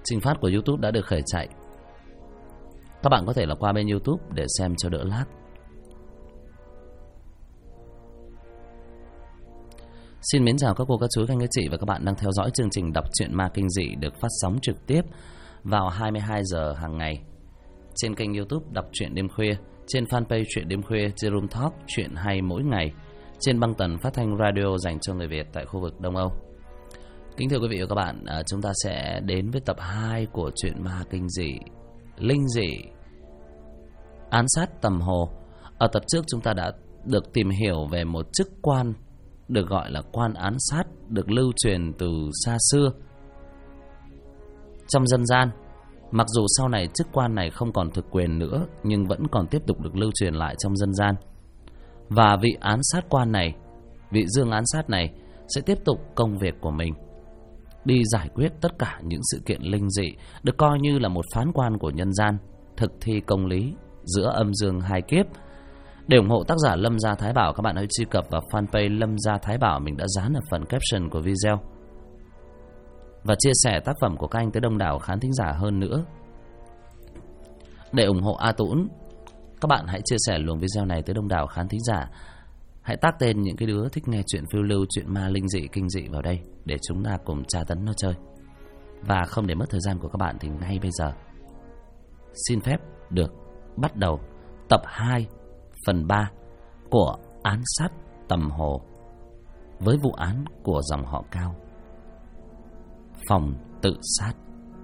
Trình phát của YouTube đã được khởi chạy. Các bạn có thể là qua bên YouTube để xem cho đỡ lag. Xin mến chào các cô, các chú, các anh, các chị và các bạn đang theo dõi chương trình đọc truyện ma kinh dị được phát sóng trực tiếp vào 22 giờ hàng ngày trên kênh YouTube Đọc truyện đêm khuya, trên fanpage Truyện đêm khuya, trên Room Talk Truyện hay mỗi ngày, trên băng tần phát thanh radio dành cho người Việt tại khu vực Đông Âu. Kính thưa quý vị và các bạn, chúng ta sẽ đến với tập 2 của truyện ma kinh dị linh dị Án sát Tầm Hồ. Ở tập trước chúng ta đã được tìm hiểu về một chức quan được gọi là quan án sát, được lưu truyền từ xa xưa trong dân gian. Mặc dù sau này chức quan này không còn thực quyền nữa, nhưng vẫn còn tiếp tục được lưu truyền lại trong dân gian. Và vị án sát quan này, vị dương án sát này sẽ tiếp tục công việc của mình, đi giải quyết tất cả những sự kiện linh dị, được coi như là một phán quan của nhân gian, thực thi công lý giữa âm dương hai kiếp. Để ủng hộ tác giả Lâm Gia Thái Bảo, các bạn hãy truy cập vào fanpage Lâm Gia Thái Bảo, mình đã dán ở phần caption của video, và chia sẻ tác phẩm của các anh tới đông đảo khán thính giả hơn nữa. Để ủng hộ A Tũng, các bạn hãy chia sẻ luồng video này tới đông đảo khán thính giả. Hãy tag tên những cái đứa thích nghe chuyện phiêu lưu, chuyện ma linh dị, kinh dị vào đây để chúng ta cùng tra tấn nó chơi. Và không để mất thời gian của các bạn thì ngay bây giờ xin phép được bắt đầu tập 2 phần 3 của Án sát Tầm Hồ, với vụ án của dòng họ Cao, phòng tự sát.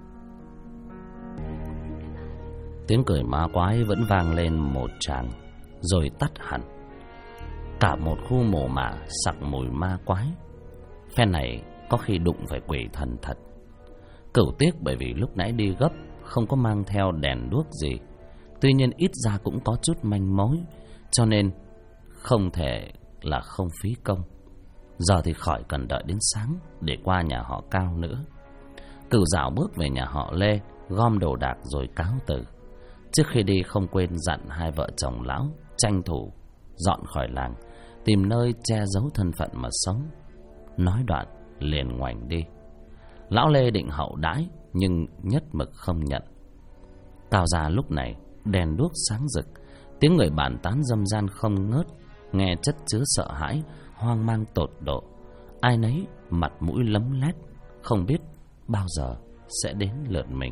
Tiếng cười ma quái vẫn vang lên một tràng rồi tắt hẳn. Cả một khu mồ mả sặc mùi ma quái. Phen này có khi đụng phải quỷ thần thật. Cửu tiếc bởi vì lúc nãy đi gấp không có mang theo đèn đuốc gì. Tuy nhiên ít ra cũng có chút manh mối, cho nên không thể là không phí công. Giờ thì khỏi cần đợi đến sáng để qua nhà họ Cao nữa. Cửu dạo bước về nhà họ Lê, gom đồ đạc rồi cáo từ. Trước khi đi không quên dặn hai vợ chồng lão tranh thủ dọn khỏi làng, tìm nơi che giấu thân phận mà sống. Nói đoạn liền ngoảnh đi. Lão Lê định hậu đãi nhưng nhất mực không nhận. Cao gia lúc này đèn đuốc sáng rực, tiếng người bàn tán râm ran không ngớt, nghe chất chứa sợ hãi, hoang mang tột độ. Ai nấy mặt mũi lấm lét, không biết bao giờ sẽ đến lượt mình.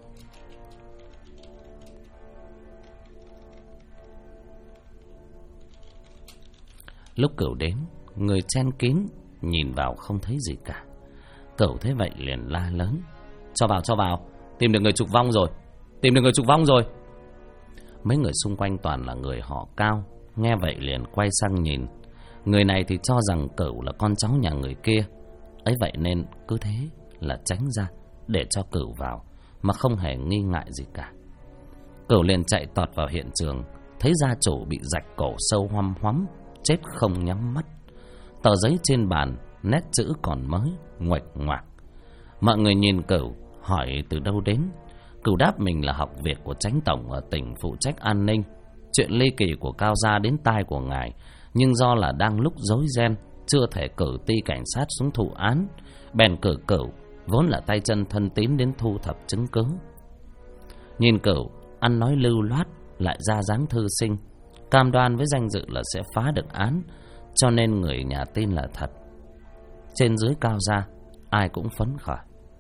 Lúc Cửu đến, người chen kín, nhìn vào không thấy gì cả. Cửu thấy vậy liền la lớn: Cho vào, tìm được người trục vong rồi. Mấy người xung quanh toàn là người họ Cao, nghe vậy liền quay sang nhìn. Người này thì cho rằng Cửu là con cháu nhà người kia, ấy vậy nên cứ thế là tránh ra để cho Cửu vào, mà không hề nghi ngại gì cả. Cửu liền chạy tọt vào hiện trường, thấy gia chủ bị rạch cổ sâu hoăm hoắm, chết không nhắm mắt. Tờ giấy trên bàn nét chữ còn mới, nguệch ngoạc. Mọi người nhìn Cửu hỏi từ đâu đến. Cửu đáp mình là học việc của chánh tổng ở tỉnh phụ trách an ninh. Chuyện ly kỳ của Cao gia đến tai của ngài, nhưng do là đang lúc rối ren, chưa thể cử ty cảnh sát xuống thụ án, bèn cử Cửu vốn là tay chân thân tín đến thu thập chứng cứ. Nhìn Cửu ăn nói lưu loát, lại ra dáng thư sinh, cam đoan với danh dự là sẽ phá được án, cho nên người nhà tin là thật. Trên dưới Cao gia ai cũng phấn khởi.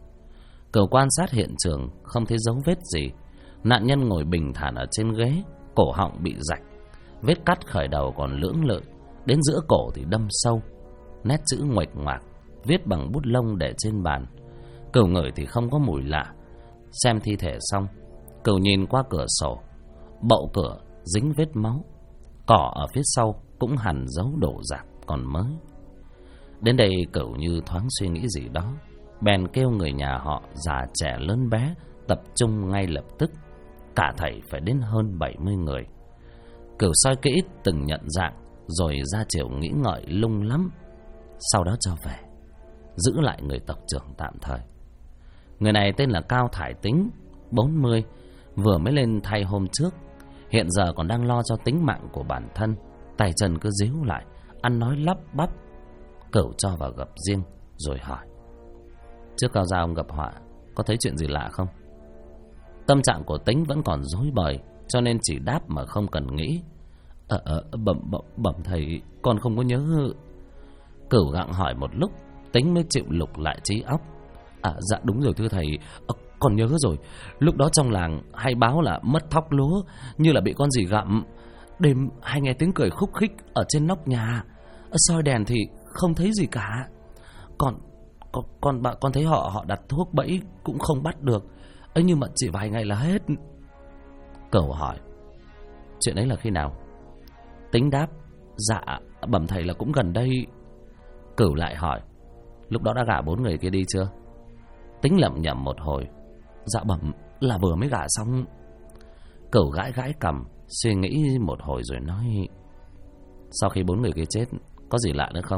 Cửu quan sát hiện trường không thấy dấu vết gì. Nạn nhân ngồi bình thản ở trên ghế, cổ họng bị rạch, vết cắt khởi đầu còn lưỡng lự, đến giữa cổ thì đâm sâu, nét chữ nguệch ngoạc, viết bằng bút lông để trên bàn. Cửu ngửi thì không có mùi lạ. Xem thi thể xong, Cửu nhìn qua cửa sổ, bậu cửa dính vết máu, cỏ ở phía sau cũng hằn dấu đổ rạp còn mới. Đến đây Cửu như thoáng suy nghĩ gì đó, bèn kêu người nhà họ già trẻ lớn bé tập trung ngay lập tức. Cả thảy phải đến hơn 70 người. Cửu soi kỹ từng nhận dạng, rồi ra chiều nghĩ ngợi lung lắm, sau đó cho về, giữ lại người tộc trưởng tạm thời. Người này tên là Cao Thải Tính, 40, vừa mới lên thay hôm trước, hiện giờ còn đang lo cho tính mạng của bản thân, tay chân cứ díu lại, ăn nói lắp bắp. Cửu cho vào gặp riêng rồi hỏi: Trước Cao gia ông gặp họa, có thấy chuyện gì lạ không? Tâm trạng của Tính vẫn còn rối bời, cho nên chỉ đáp mà không cần nghĩ. Bẩm thầy, con không có nhớ. Cửu gặng hỏi một lúc, Tính mới chịu lục lại trí óc. Dạ đúng rồi thưa thầy, con nhớ rồi. Lúc đó trong làng hay báo là mất thóc lúa, như là bị con gì gặm. Đêm hay nghe tiếng cười khúc khích ở trên nóc nhà, soi đèn thì không thấy gì cả. Con thấy họ đặt thuốc bẫy cũng không bắt được ấy, nhưng mà chỉ vài ngày là hết. Cửu hỏi, chuyện ấy là khi nào? Tính đáp, dạ bẩm thầy là cũng gần đây. Cửu lại hỏi, lúc đó đã gả 4 người kia đi chưa? Tính lẩm nhẩm một hồi, dạ bẩm là vừa mới gả xong. Cửu gãi gãi cằm, suy nghĩ một hồi rồi nói, sau khi 4 người kia chết có gì lạ nữa không?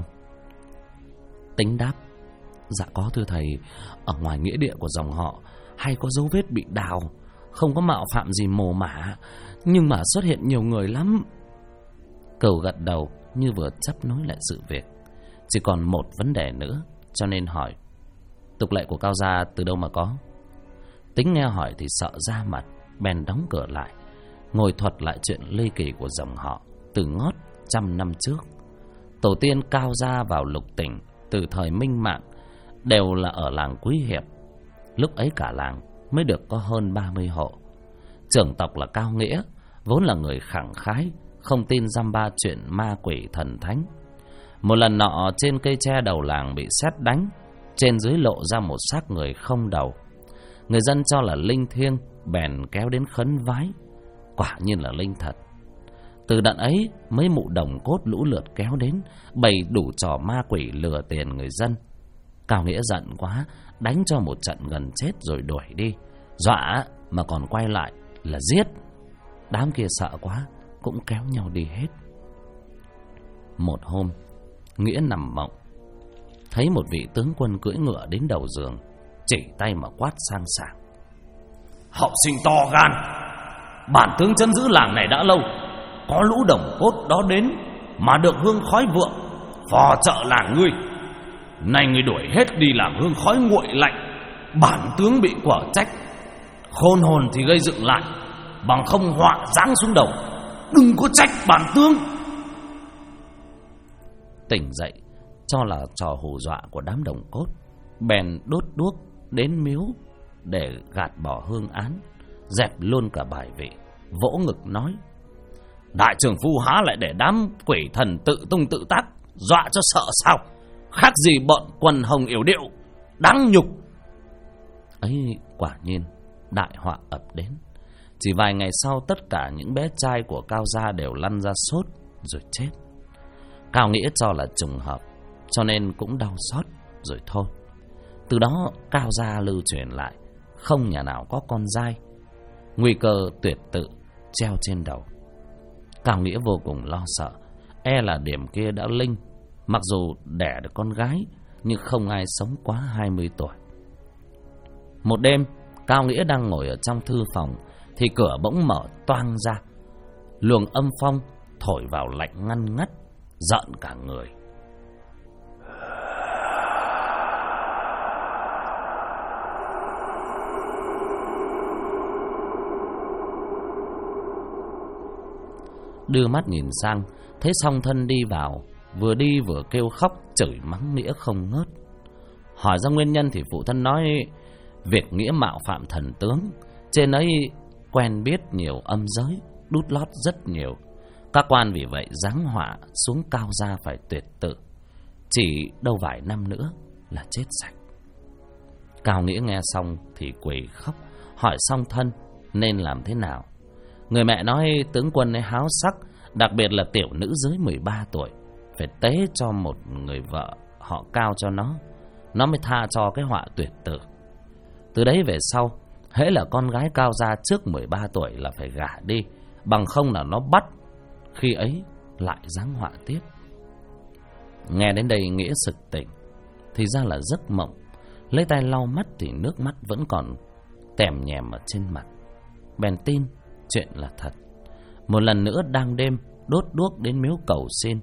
Tính đáp, dạ có thưa thầy, ở ngoài nghĩa địa của dòng họ hay có dấu vết bị đào, không có mạo phạm gì mồ mả, nhưng mà xuất hiện nhiều người lắm. Cửu gật đầu như vừa chấp nối lại sự việc. Chỉ còn một vấn đề nữa, cho nên hỏi, tục lệ của Cao gia từ đâu mà có? Tính nghe hỏi thì sợ ra mặt, bèn đóng cửa lại, ngồi thuật lại chuyện ly kỳ của dòng họ từ ngót 100 năm trước. Tổ tiên Cao gia vào Lục Tỉnh từ thời Minh Mạng đều là ở làng Quý Hiệp. Lúc ấy cả làng mới được có hơn 30 hộ. Trưởng tộc là Cao Nghĩa, vốn là người khẳng khái, không tin dăm ba chuyện ma quỷ thần thánh. Một lần nọ trên cây tre đầu làng bị sét đánh, trên dưới lộ ra một xác người không đầu. Người dân cho là linh thiêng, bèn kéo đến khấn vái. Quả nhiên là linh thật. Từ đợt ấy mấy mụ đồng cốt lũ lượt kéo đến, bày đủ trò ma quỷ lừa tiền người dân. Cao Nghĩa giận quá, đánh cho một trận gần chết rồi đuổi đi. Dọa mà còn quay lại là giết. Đám kia sợ quá cũng kéo nhau đi hết. Một hôm, Nghĩa nằm mộng, thấy một vị tướng quân cưỡi ngựa đến đầu giường, chỉ tay mà quát sang sảng, hậu sinh to gan, bản tướng trấn giữ làng này đã lâu, có lũ đồng cốt đó đến mà được hương khói vượng, phò trợ làng ngươi. Nay ngươi đuổi hết đi làm hương khói nguội lạnh, bản tướng bị quở trách. Khôn hồn thì gây dựng lại, bằng không họa giáng xuống đầu, đừng có trách bản tướng. Tỉnh dậy cho là trò hù dọa của đám đồng cốt, bèn đốt đuốc đến miếu để gạt bỏ hương án, dẹp luôn cả bài vị, vỗ ngực nói, đại trưởng phu há lại để đám quỷ thần tự tung tự tác, dọa cho sợ sao? Khác gì bọn quần hồng yểu điệu, đáng nhục. Ấy quả nhiên đại họa ập đến. Chỉ vài ngày sau, tất cả những bé trai của Cao gia đều lăn ra sốt rồi chết. Cao Nghĩa cho là trùng hợp, cho nên cũng đau xót rồi thôi. Từ đó Cao gia lưu truyền lại, không nhà nào có con dai, nguy cơ tuyệt tự treo trên đầu. Cao Nghĩa vô cùng lo sợ, e là điểm kia đã linh. Mặc dù đẻ được con gái, nhưng không ai sống quá 20 tuổi. Một đêm, Cao Nghĩa đang ngồi ở trong thư phòng, thì cửa bỗng mở toang ra. Luồng âm phong thổi vào lạnh ngăn ngắt, giận cả người. Đưa mắt nhìn sang, thấy song thân đi vào, vừa đi vừa kêu khóc chửi mắng Nghĩa không ngớt. Hỏi ra nguyên nhân thì phụ thân nói, việc Nghĩa mạo phạm thần tướng, trên ấy quen biết nhiều âm giới, đút lót rất nhiều. Các quan vì vậy giáng họa xuống Cao gia phải tuyệt tự, chỉ đâu vài năm nữa là chết sạch. Cao Nghĩa nghe xong thì quỳ khóc, hỏi song thân nên làm thế nào. Người mẹ nói tướng quân ấy háo sắc, đặc biệt là tiểu nữ dưới 13 tuổi, phải tế cho một người vợ họ Cao cho nó mới tha cho cái họa tuyệt tự. Từ đấy về sau, hễ là con gái Cao gia trước 13 tuổi là phải gả đi, bằng không là nó bắt, khi ấy lại giáng họa tiếp. Nghe đến đây Nghĩa sực tỉnh, thì ra là giấc mộng. Lấy tay lau mắt thì nước mắt vẫn còn tèm nhèm ở trên mặt, bèn tin chuyện là thật. Một lần nữa đang đêm đốt đuốc đến miếu cầu xin,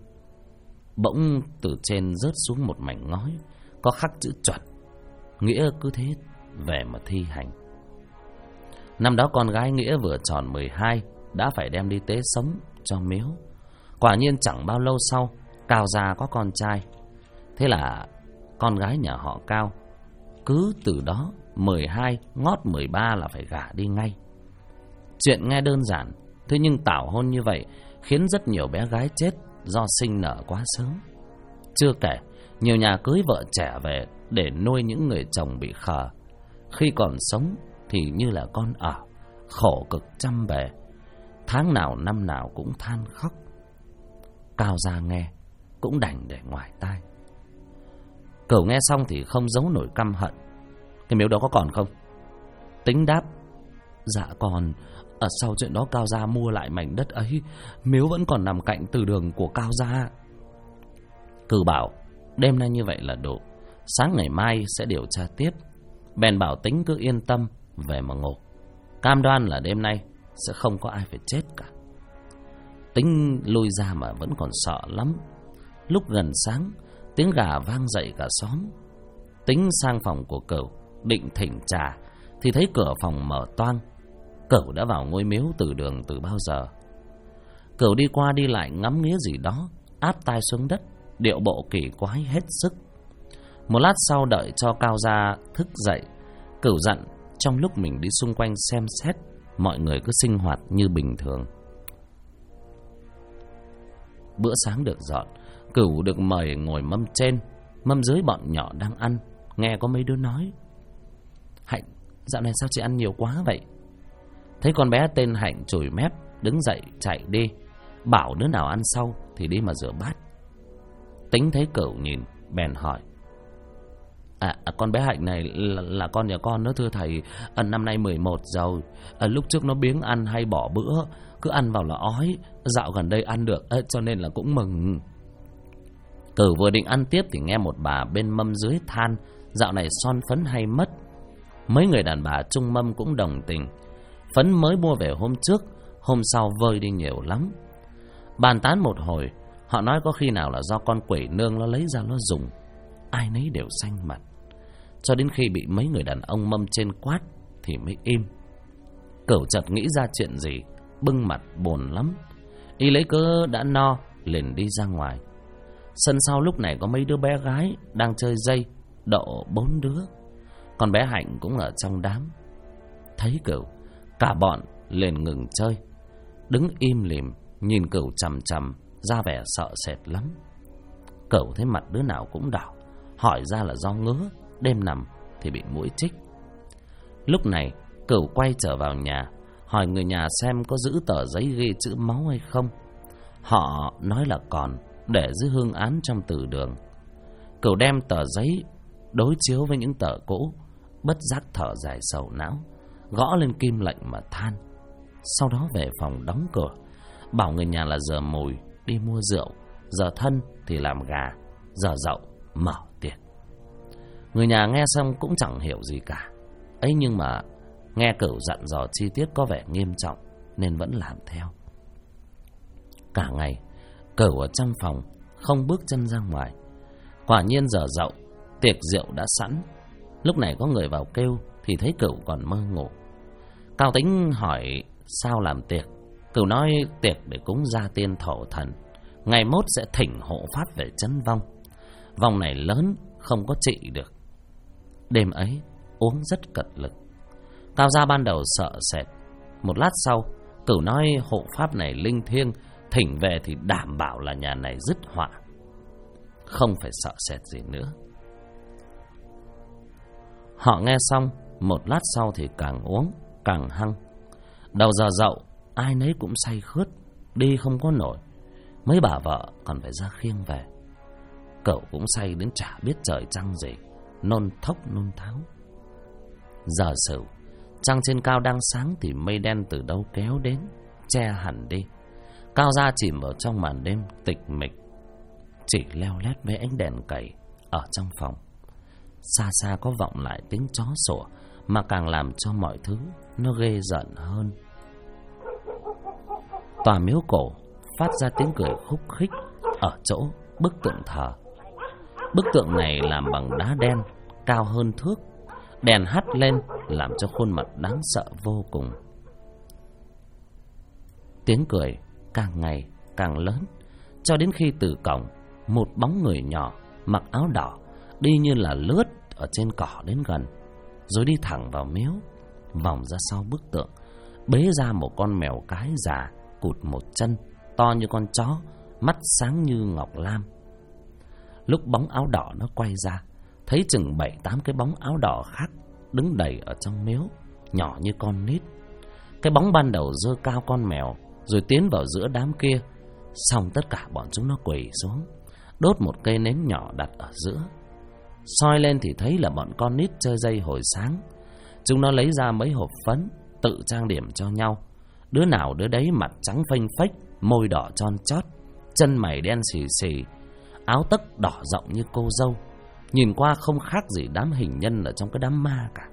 bỗng từ trên rớt xuống một mảnh ngói có khắc chữ chuẩn. Nghĩa cứ thế về mà thi hành. Năm đó con gái Nghĩa vừa tròn 12, đã phải đem đi tế sống cho miếu. Quả nhiên chẳng bao lâu sau, Cao gia có con trai. Thế là con gái nhà họ Cao cứ từ đó 12 ngót 13 là phải gả đi ngay. Chuyện nghe đơn giản, thế nhưng tảo hôn như vậy khiến rất nhiều bé gái chết do sinh nở quá sớm. Chưa kể, nhiều nhà cưới vợ trẻ về để nuôi những người chồng bị khờ. Khi còn sống thì như là con ở, khổ cực trăm bề, tháng nào năm nào cũng than khóc. Cao gia nghe cũng đành để ngoài tai. Cửu nghe xong thì không giấu nổi căm hận. Cái miếu đó có còn không? Tính đáp: Dạ còn. Sau chuyện đó Cao gia mua lại mảnh đất ấy, miếu vẫn còn nằm cạnh từ đường của Cao gia. Cửu bảo đêm nay như vậy là đủ, sáng ngày mai sẽ điều tra tiếp. Bèn bảo Tính cứ yên tâm về mà ngủ, cam đoan là đêm nay sẽ không có ai phải chết cả. Tính lui ra mà vẫn còn sợ lắm. Lúc gần sáng, tiếng gà vang dậy cả xóm. Tính sang phòng của Cửu định thỉnh trà thì thấy cửa phòng mở toang. Cửu đã vào ngôi miếu từ đường từ bao giờ. Cửu đi qua đi lại ngắm nghía gì đó, áp tai xuống đất, điệu bộ kỳ quái hết sức. Một lát sau đợi cho Cao gia thức dậy, Cửu dặn trong lúc mình đi xung quanh xem xét, mọi người cứ sinh hoạt như bình thường. Bữa sáng được dọn, Cửu được mời ngồi mâm trên, mâm dưới bọn nhỏ đang ăn. Nghe có mấy đứa nói: Hạnh, dạo này sao chị ăn nhiều quá vậy? Thấy con bé tên Hạnh chùi mép, đứng dậy chạy đi, bảo đứa nào ăn sau thì đi mà rửa bát. Tính thấy Cửu nhìn, bèn hỏi: con bé Hạnh này là con nhà con đó thưa thầy. Năm nay 11 rồi. Lúc trước nó biếng ăn hay bỏ bữa, cứ ăn vào là ói. Dạo gần đây ăn được, cho nên là cũng mừng. Cửu vừa định ăn tiếp thì nghe một bà bên mâm dưới than: Dạo này son phấn hay mất. Mấy người đàn bà chung mâm cũng đồng tình. Phấn mới mua về hôm trước, hôm sau vơi đi nhiều lắm. Bàn tán một hồi, họ nói có khi nào là do con quỷ nương nó lấy ra nó dùng. Ai nấy đều xanh mặt, cho đến khi bị mấy người đàn ông mâm trên quát thì mới im. Cửu chợt nghĩ ra chuyện gì, bưng mặt buồn lắm. Y lấy cớ đã no liền đi ra ngoài. Sân sau lúc này có mấy đứa bé gái đang chơi dây, độ 4 đứa. Con bé Hạnh cũng ở trong đám. Thấy Cửu, cả bọn liền ngừng chơi, đứng im lìm nhìn Cửu chằm chằm, ra vẻ sợ sệt lắm. Cửu thấy mặt đứa nào cũng đỏ, hỏi ra là do ngứa, đêm nằm thì bị muỗi chích. Lúc này Cửu quay trở vào nhà, hỏi người nhà xem có giữ tờ giấy ghi chữ máu hay không. Họ nói là còn, để dưới hương án trong từ đường. Cửu đem tờ giấy đối chiếu với những tờ cũ, bất giác thở dài sầu não, gõ lên kim lệnh mà than. Sau đó về phòng đóng cửa, bảo người nhà là giờ mùi đi mua rượu, giờ thân thì làm gà, giờ dậu mở tiệc. Người nhà nghe xong cũng chẳng hiểu gì cả ấy, nhưng mà nghe Cửu dặn dò chi tiết có vẻ nghiêm trọng nên vẫn làm theo. Cả ngày Cửu ở trong phòng không bước chân ra ngoài. Quả nhiên giờ dậu, tiệc rượu đã sẵn. Lúc này có người vào kêu thì thấy Cửu còn mơ ngủ. Cao Tính hỏi sao làm tiệc. Cửu nói tiệc để cúng gia tiên thổ thần, ngày mốt sẽ thỉnh hộ pháp về trấn vong. Vong này lớn không có trị được. Đêm ấy uống rất cật lực. Cao gia ban đầu sợ sệt. Một lát sau Cửu nói hộ pháp này linh thiêng, thỉnh về thì đảm bảo là nhà này dứt họa, không phải sợ sệt gì nữa. Họ nghe xong, một lát sau thì càng uống càng hăng. Đầu giờ dậu ai nấy cũng say khướt, đi không có nổi. Mấy bà vợ còn phải ra khiêng về. Cửu cũng say đến chả biết trời trăng gì, nôn thốc nôn tháo. Giờ sửu, trăng trên cao đang sáng thì mây đen từ đâu kéo đến, che hẳn đi. Cao gia chìm vào trong màn đêm tịch mịch, chỉ leo lét với ánh đèn cầy ở trong phòng. Xa xa có vọng lại tiếng chó sủa, mà càng làm cho mọi thứ nó ghê rợn hơn. Tòa miếu cổ phát ra tiếng cười khúc khích ở chỗ bức tượng thờ. Bức tượng này làm bằng đá đen, cao hơn thước. Đèn hắt lên làm cho khuôn mặt đáng sợ vô cùng. Tiếng cười càng ngày càng lớn, cho đến khi từ cổng một bóng người nhỏ mặc áo đỏ đi như là lướt ở trên cỏ đến gần, rồi đi thẳng vào miếu, vòng ra sau bức tượng, bế ra một con mèo cái già cụt một chân, to như con chó, mắt sáng như ngọc lam. Lúc bóng áo đỏ nó quay ra, thấy chừng 7-8 cái bóng áo đỏ khác đứng đầy ở trong miếu, nhỏ như con nít. Cái bóng ban đầu giơ cao con mèo, rồi tiến vào giữa đám kia. Xong tất cả bọn chúng nó quỳ xuống, đốt một cây nến nhỏ đặt ở giữa. Soi lên thì thấy là bọn con nít chơi dây hồi sáng. Chúng nó lấy ra mấy hộp phấn, tự trang điểm cho nhau. Đứa nào đứa đấy mặt trắng phênh phếch, môi đỏ tròn chót, chân mày đen xì xì, áo tất đỏ rộng như cô dâu. Nhìn qua không khác gì đám hình nhân ở trong cái đám ma cả.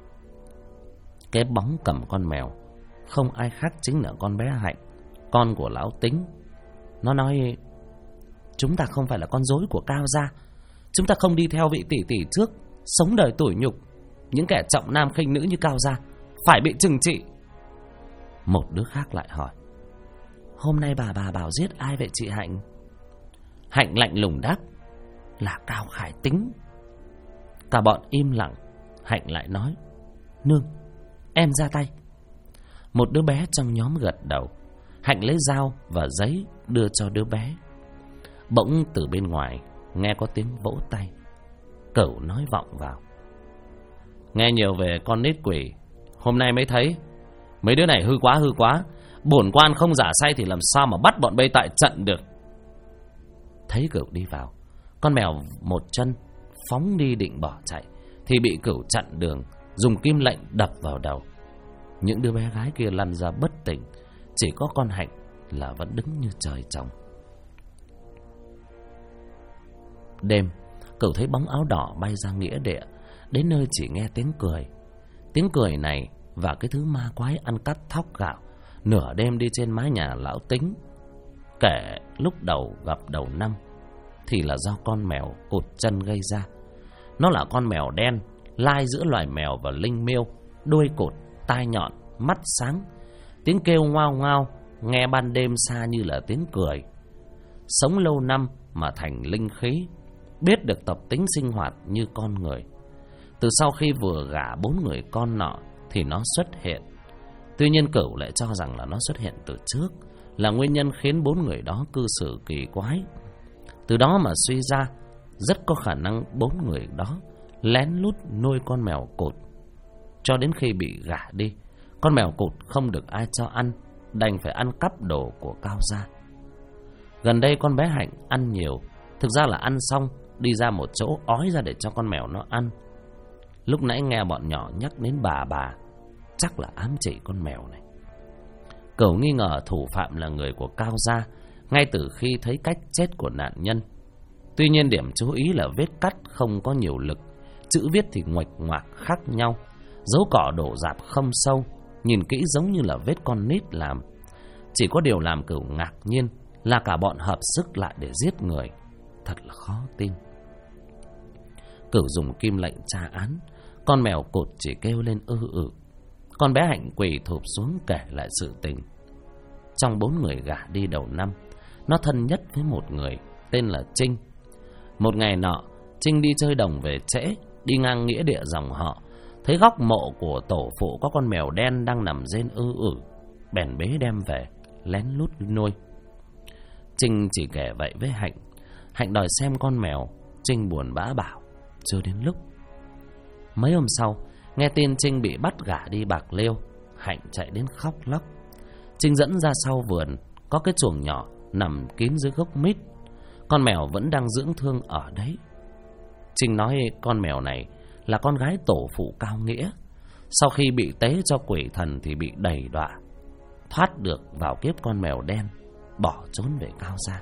Cái bóng cầm con mèo không ai khác chính là con bé Hạnh, con của lão Tính. Nó nói: chúng ta không phải là con rối của Cao gia. Chúng ta không đi theo vị tỷ tỷ trước, sống đời tủi nhục. Những kẻ trọng nam khinh nữ như Cao gia phải bị trừng trị. Một đứa khác lại hỏi: hôm nay bà bảo giết ai vậy chị Hạnh? Hạnh lạnh lùng đáp: là Cao Khải Tính. Cả bọn im lặng. Hạnh lại nói: nương, em ra tay. Một đứa bé trong nhóm gật đầu. Hạnh lấy dao và giấy đưa cho đứa bé. Bỗng từ bên ngoài nghe có tiếng vỗ tay. Cẩu nói vọng vào: nghe nhiều về con nít quỷ, hôm nay mới thấy. Mấy đứa này hư quá. Bổn quan không giả say thì làm sao mà bắt bọn bây tại trận được. Thấy Cẩu đi vào, con mèo một chân phóng đi định bỏ chạy, thì bị Cẩu chặn đường, dùng kim lệnh đập vào đầu. Những đứa bé gái kia lăn ra bất tỉnh, chỉ có con Hạnh là vẫn đứng như trời trồng. Đêm, Cẩu thấy bóng áo đỏ bay ra nghĩa địa, đến nơi chỉ nghe tiếng cười. Tiếng cười này và cái thứ ma quái ăn cắp thóc gạo nửa đêm đi trên mái nhà lão Tính, kể lúc đầu gặp đầu năm, thì là do con mèo cụt chân gây ra. Nó là con mèo đen, lai giữa loài mèo và linh miêu, đuôi cụt, tai nhọn, mắt sáng. Tiếng kêu ngoao ngoao nghe ban đêm xa như là tiếng cười. Sống lâu năm mà thành linh khí, biết được tập tính sinh hoạt như con người. Từ sau khi vừa gả 4 người con nọ thì nó xuất hiện. Tuy nhiên Cẩu lại cho rằng là nó xuất hiện từ trước, là nguyên nhân khiến 4 người đó cư xử kỳ quái. Từ đó mà suy ra, rất có khả năng 4 người đó lén lút nuôi con mèo cụt. Cho đến khi bị gả đi, con mèo cụt không được ai cho ăn, đành phải ăn cắp đồ của Cao gia. Gần đây con bé Hạnh ăn nhiều, thực ra là ăn xong đi ra một chỗ ói ra để cho con mèo nó ăn. Lúc nãy nghe bọn nhỏ nhắc đến bà, chắc là ám chỉ con mèo này. Cẩu nghi ngờ thủ phạm là người của Cao gia ngay từ khi thấy cách chết của nạn nhân. Tuy nhiên điểm chú ý là vết cắt không có nhiều lực, chữ viết thì nguệch ngoạc khác nhau, dấu cỏ đổ rạp không sâu, nhìn kỹ giống như là vết con nít làm. Chỉ có điều làm Cẩu ngạc nhiên là cả bọn hợp sức lại để giết người, thật là khó tin. Cẩu dùng kim lệnh tra án, con mèo cụt chỉ kêu lên ư. Con bé Hạnh quỳ thụp xuống kể lại sự tình. Trong 4 người gả đi đầu năm, nó thân nhất với một người tên là Trinh. Một ngày nọ, Trinh đi chơi đồng về trễ, đi ngang nghĩa địa dòng họ, thấy góc mộ của tổ phụ có con mèo đen đang nằm rên ư, bèn bế đem về, lén lút nuôi. Trinh chỉ kể vậy với Hạnh. Hạnh đòi xem con mèo. Trinh buồn bã bảo chưa đến lúc. Mấy hôm sau, nghe tin Trinh bị bắt gả đi Bạc Liêu, Hạnh chạy đến khóc lóc. Trinh dẫn ra sau vườn có cái chuồng nhỏ nằm kín dưới gốc mít. Con mèo vẫn đang dưỡng thương ở đấy. Trinh nói con mèo này là con gái tổ phụ Cao Nghĩa. Sau khi bị tế cho quỷ thần thì bị đày đọa, thoát được vào kiếp con mèo đen, bỏ trốn về Cao gia.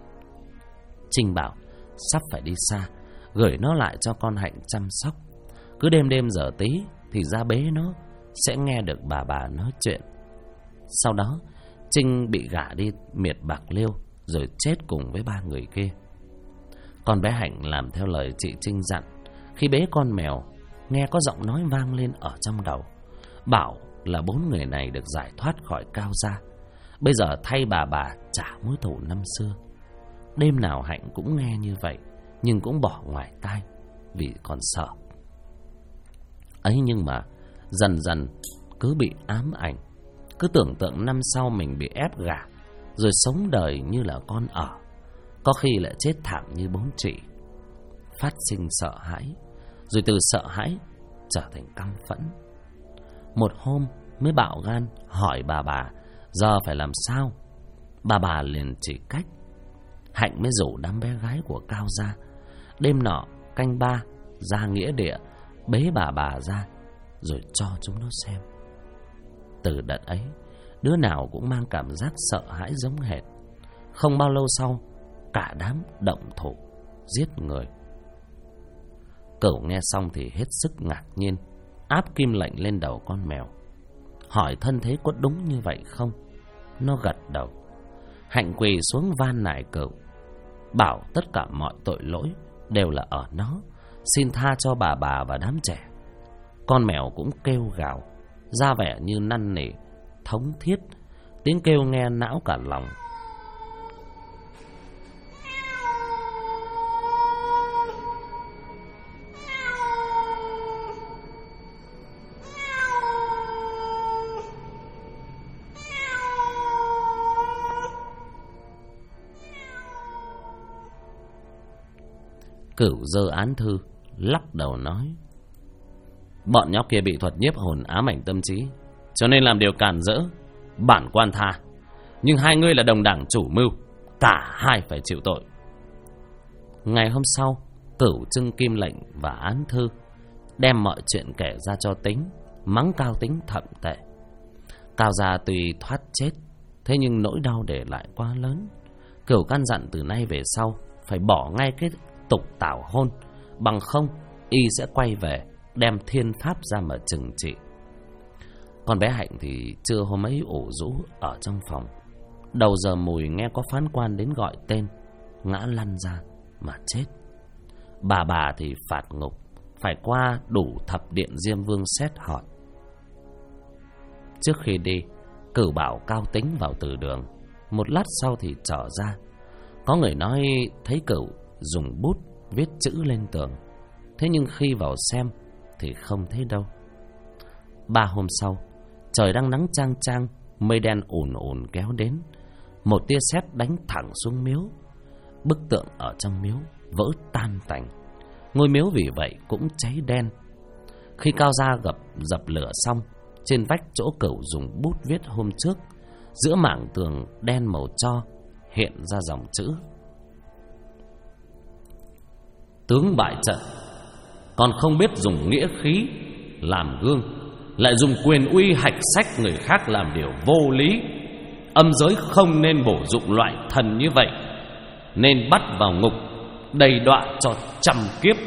Trinh bảo sắp phải đi xa, gửi nó lại cho con Hạnh chăm sóc. Cứ đêm giờ tí thì ra bế nó, sẽ nghe được bà nói chuyện. Sau đó Trinh bị gả đi miệt Bạc Liêu, rồi chết cùng với 3 người kia. Con bé Hạnh làm theo lời chị Trinh dặn. Khi bế con mèo, nghe có giọng nói vang lên ở trong đầu, bảo là 4 người này được giải thoát khỏi Cao gia, bây giờ thay bà trả mối thù năm xưa. Đêm nào Hạnh cũng nghe như vậy, nhưng cũng bỏ ngoài tai vì còn sợ. Ấy nhưng mà dần dần cứ bị ám ảnh, cứ tưởng tượng năm sau mình bị ép gả, rồi sống đời như là con ở, có khi lại chết thảm như bố chị. Phát sinh sợ hãi, rồi từ sợ hãi trở thành căm phẫn. Một hôm mới bạo gan hỏi bà giờ phải làm sao. Bà liền chỉ cách. Hạnh mới rủ đám bé gái của Cao gia đêm nọ canh 3 ra nghĩa địa, bế bà ra rồi cho chúng nó xem. Từ đợt ấy, đứa nào cũng mang cảm giác sợ hãi giống hệt. Không bao lâu sau, cả đám động thủ giết người. Cửu nghe xong thì hết sức ngạc nhiên, áp kim lệnh lên đầu con mèo, hỏi thân thế có đúng như vậy không. Nó gật đầu. Hạnh quỳ xuống van nài Cửu, bảo tất cả mọi tội lỗi đều là ở nó, xin tha cho bà và đám trẻ. Con mèo cũng kêu gào, ra vẻ như năn nỉ thống thiết, tiếng kêu nghe não cả lòng. Cửu giơ án thư, lắc đầu nói: bọn nhóc kia bị thuật nhiếp hồn ám ảnh tâm trí, cho nên làm điều càn rỡ, bản quan tha. Nhưng hai ngươi là đồng đảng chủ mưu, cả hai phải chịu tội. Ngày hôm sau, Cửu trưng kim lệnh và án thư, đem mọi chuyện kể ra cho Tính, mắng Cao Tính thậm tệ. Cao gia tuy thoát chết, thế nhưng nỗi đau để lại quá lớn. Cửu căn dặn từ nay về sau phải bỏ ngay cái tục tảo hôn, bằng không y sẽ quay về đem thiên pháp ra mà trừng trị. Con bé Hạnh thì trưa hôm ấy ủ rũ ở trong phòng, đầu giờ mùi nghe có phán quan đến gọi tên, ngã lăn ra mà chết. Bà thì phạt ngục, phải qua đủ thập điện Diêm Vương xét hỏi. Trước khi đi, Cửu bảo Cao Tính vào từ đường. Một lát sau thì trở ra. Có người nói thấy Cửu dùng bút viết chữ lên tường, thế nhưng khi vào xem thì không thấy đâu. 3 hôm sau, trời đang nắng chang chang, mây đen ùn ùn kéo đến. Một tia sét đánh thẳng xuống miếu. Bức tượng ở trong miếu vỡ tan tành, ngôi miếu vì vậy cũng cháy đen. Khi Cao gia dập lửa xong, trên vách chỗ Cửu dùng bút viết hôm trước, giữa mảng tường đen màu tro hiện ra dòng chữ: tướng bại trận, còn không biết dùng nghĩa khí làm gương, lại dùng quyền uy hạch sách người khác làm điều vô lý. Âm giới không nên bổ dụng loại thần như vậy, nên bắt vào ngục đầy đọa cho trăm kiếp.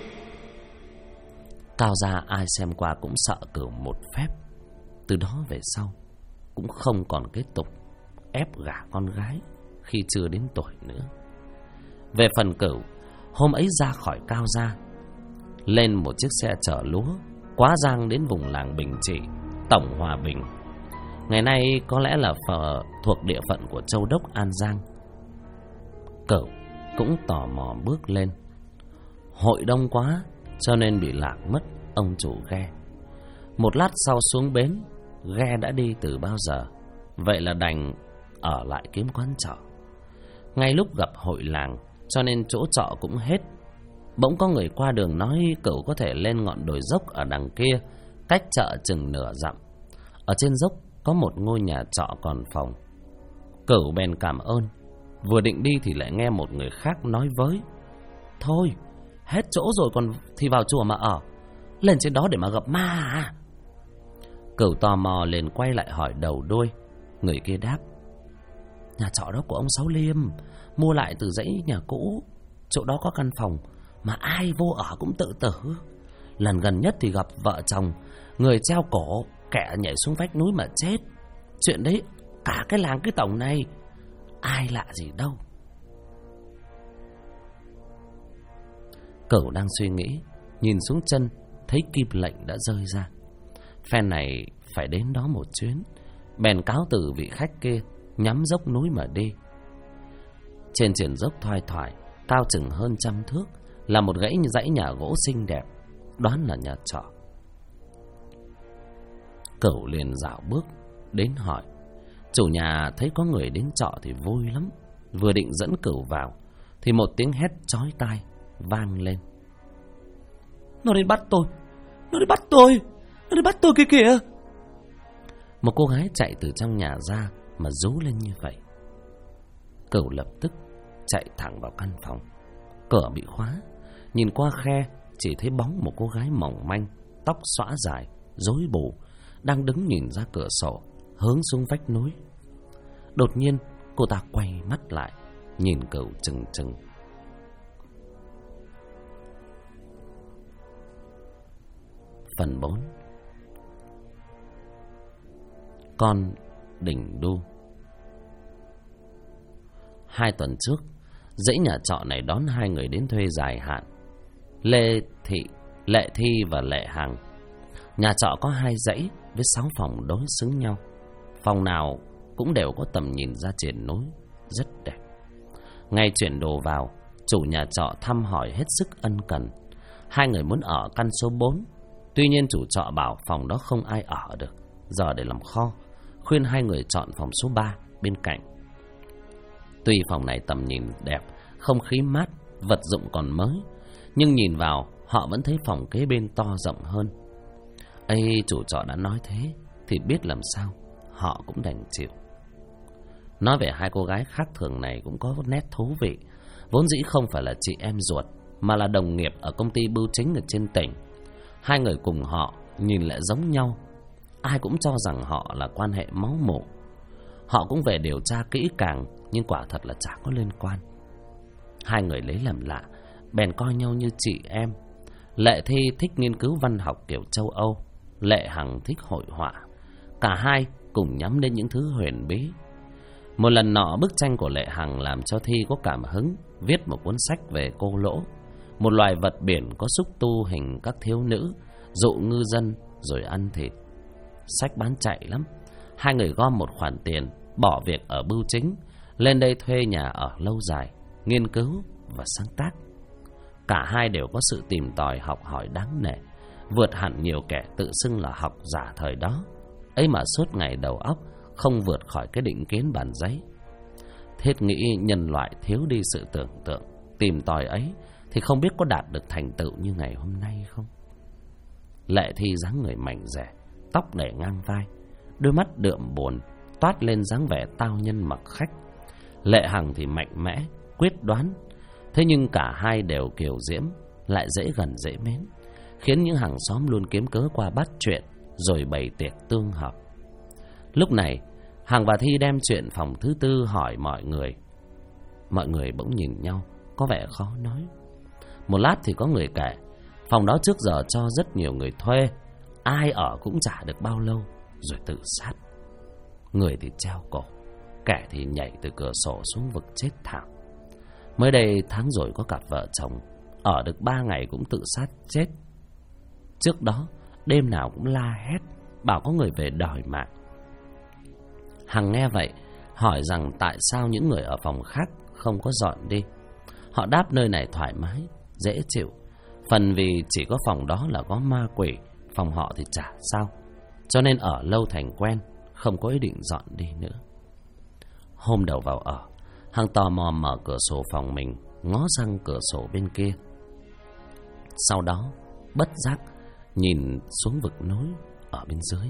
Cao gia ai xem qua cũng sợ Cửu một phép. Từ đó về sau cũng không còn cái tục ép gả con gái khi chưa đến tuổi nữa. Về phần Cửu, hôm ấy ra khỏi Cao gia, lên một chiếc xe chở lúa quá giang đến vùng làng Bình Trị, tổng Hòa Bình. Ngày nay có lẽ là thuộc địa phận của Châu Đốc An Giang. Cửu cũng tò mò bước lên. Hội đông quá cho nên bị lạc mất ông chủ ghe. Một lát sau xuống bến, ghe đã đi từ bao giờ, vậy là đành ở lại kiếm quán trọ. Ngay lúc gặp hội làng cho nên chỗ trọ cũng hết. Bỗng có người qua đường nói Cửu có thể lên ngọn đồi dốc ở đằng kia, cách chợ chừng nửa dặm. Ở trên dốc có một ngôi nhà trọ còn phòng. Cửu bèn cảm ơn, vừa định đi thì lại nghe một người khác nói với: thôi, hết chỗ rồi còn thì vào chùa mà ở, lên trên đó để mà gặp ma à? Cửu tò mò liền quay lại hỏi đầu đuôi. Người kia đáp: nhà trọ đó của ông Sáu Liêm, mua lại từ dãy nhà cũ, chỗ đó có căn phòng mà ai vô ở cũng tự tử. Lần gần nhất thì gặp vợ chồng, người treo cổ, kẻ nhảy xuống vách núi mà chết. Chuyện đấy cả cái làng cái tổng này ai lạ gì đâu. Cửu đang suy nghĩ, nhìn xuống chân thấy kim lệnh đã rơi ra. Phen này phải đến đó một chuyến, bèn cáo từ vị khách kia, nhắm dốc núi mà đi. Trên triển dốc thoai thoải, cao chừng hơn 100 thước, là một dãy nhà gỗ xinh đẹp, đoán là nhà trọ. Cẩu liền dạo bước đến hỏi. Chủ nhà thấy có người đến trọ thì vui lắm, vừa định dẫn Cẩu vào thì một tiếng hét chói tai vang lên. Nó đến bắt tôi, nó đến bắt tôi, nó đến bắt tôi kia kìa. Một cô gái chạy từ trong nhà ra mà rú lên như vậy. Cẩu lập tức chạy thẳng vào căn phòng. Cửa bị khóa, nhìn qua khe chỉ thấy bóng một cô gái mỏng manh, tóc xõa dài, rối bù, đang đứng nhìn ra cửa sổ, hướng xuống vách núi. Đột nhiên cô ta quay mắt lại, nhìn Cẩu chừng chừng. Phần 4. Con đỉnh đu. 2 tuần trước, dãy nhà trọ này đón 2 người đến thuê dài hạn, Lệ Thi và Lệ Hằng. Nhà trọ có 2 dãy với 6 phòng đối xứng nhau, phòng nào cũng đều có tầm nhìn ra triển núi, rất đẹp. Ngày chuyển đồ vào, chủ nhà trọ thăm hỏi hết sức ân cần. 2 người muốn ở căn số 4, tuy nhiên chủ trọ bảo phòng đó không ai ở được, giờ để làm kho, khuyên 2 người chọn phòng số 3 bên cạnh. Tuy phòng này tầm nhìn đẹp, không khí mát, vật dụng còn mới, nhưng nhìn vào họ vẫn thấy phòng kế bên to rộng hơn. Ây, chủ trọ đã nói thế thì biết làm sao, họ cũng đành chịu. Nói về 2 cô gái khác thường này cũng có nét thú vị. Vốn dĩ không phải là chị em ruột, mà là đồng nghiệp ở công ty bưu chính ở trên tỉnh. 2 người cùng họ nhìn lại giống nhau, ai cũng cho rằng họ là quan hệ máu mủ. Họ cũng về điều tra kỹ càng, nhưng quả thật là chả có liên quan. 2 người lấy làm lạ, bèn coi nhau như chị em. Lệ Thi thích nghiên cứu văn học kiểu châu Âu, Lệ Hằng thích hội họa. Cả hai cùng nhắm đến những thứ huyền bí. Một lần nọ, bức tranh của Lệ Hằng làm cho Thi có cảm hứng viết một cuốn sách về cô lỗ, một loài vật biển có xúc tu hình các thiếu nữ dụ ngư dân rồi ăn thịt. Sách bán chạy lắm. 2 người gom một khoản tiền, bỏ việc ở bưu chính, lên đây thuê nhà ở lâu dài, nghiên cứu và sáng tác. Cả hai đều có sự tìm tòi học hỏi đáng nể, vượt hẳn nhiều kẻ tự xưng là học giả thời đó. Ấy mà suốt ngày đầu óc không vượt khỏi cái định kiến bản giấy. Thiết nghĩ nhân loại thiếu đi sự tưởng tượng, tìm tòi ấy thì không biết có đạt được thành tựu như ngày hôm nay không. Lệ Thi dáng người mảnh dẻ, tóc để ngang vai, đôi mắt đượm buồn, toát lên dáng vẻ tao nhân mặc khách. Lệ Hằng thì mạnh mẽ, quyết đoán. Thế nhưng cả hai đều kiều diễm, lại dễ gần dễ mến, khiến những hàng xóm luôn kiếm cớ qua bắt chuyện, rồi bày tiệc tương hợp. Lúc này, Hằng và Thi đem chuyện phòng thứ tư hỏi mọi người. Mọi người bỗng nhìn nhau, có vẻ khó nói. Một lát thì có người kể, phòng đó trước giờ cho rất nhiều người thuê, ai ở cũng chả được bao lâu, rồi tự sát. Người thì treo cổ, kẻ thì nhảy từ cửa sổ xuống vực chết thảm. Mới đây tháng rồi có cặp vợ chồng ở được 3 ngày cũng tự sát chết. Trước đó đêm nào cũng la hét, bảo có người về đòi mạng. Hằng nghe vậy hỏi rằng tại sao những người ở phòng khác không có dọn đi. Họ đáp nơi này thoải mái, dễ chịu. Phần vì chỉ có phòng đó là có ma quỷ, phòng họ thì chả sao, cho nên ở lâu thành quen, không có ý định dọn đi nữa. Hôm đầu vào ở, Hằng tò mò mở cửa sổ phòng mình, ngó sang cửa sổ bên kia. Sau đó bất giác nhìn xuống vực núi ở bên dưới.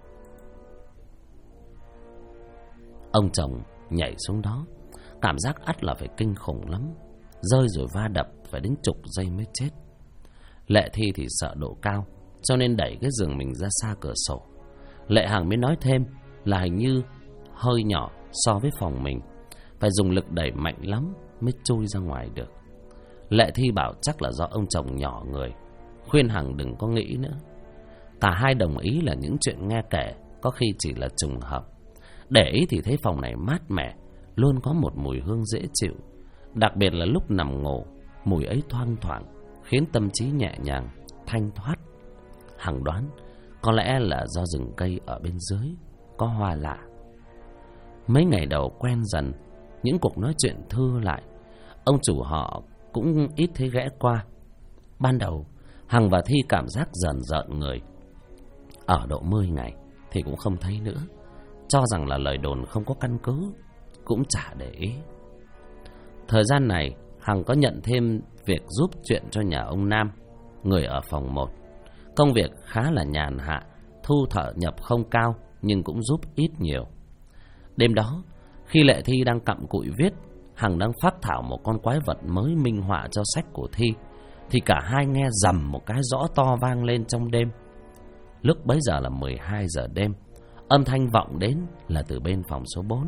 Ông chồng nhảy xuống đó, cảm giác ắt là phải kinh khủng lắm, rơi rồi va đập phải đến chục giây mới chết. Lệ Thi thì sợ độ cao, cho nên đẩy cái giường mình ra xa cửa sổ. Lệ Hằng mới nói thêm là hình như hơi nhỏ so với phòng mình, phải dùng lực đẩy mạnh lắm mới trôi ra ngoài được. Lệ Thi bảo chắc là do ông chồng nhỏ người, khuyên Hằng đừng có nghĩ nữa. Cả hai đồng ý là những chuyện nghe kể có khi chỉ là trùng hợp. Để ý thì thấy phòng này mát mẻ, luôn có một mùi hương dễ chịu. Đặc biệt là lúc nằm ngủ, mùi ấy thoang thoảng khiến tâm trí nhẹ nhàng, thanh thoát. Hằng đoán có lẽ là do rừng cây ở bên dưới có hoa lạ. Mấy ngày đầu quen dần, những cuộc nói chuyện thư lại, ông chủ họ cũng ít thấy ghé qua. Ban đầu Hằng và Thi cảm giác dần dợn người. Ở độ 10 ngày thì cũng không thấy nữa, cho rằng là lời đồn không có căn cứ, cũng chả để ý. Thời gian này Hằng có nhận thêm việc giúp chuyện cho nhà ông Nam, người ở phòng 1. Công việc khá là nhàn hạ, thu thợ nhập không cao nhưng cũng giúp ít nhiều. Đêm đó, khi Lệ Thi đang cặm cụi viết, Hằng đang phác thảo một con quái vật mới minh họa cho sách của Thi, thì cả hai nghe rầm một cái rõ to vang lên trong đêm. Lúc bấy giờ là 12 giờ đêm, âm thanh vọng đến là từ bên phòng số 4.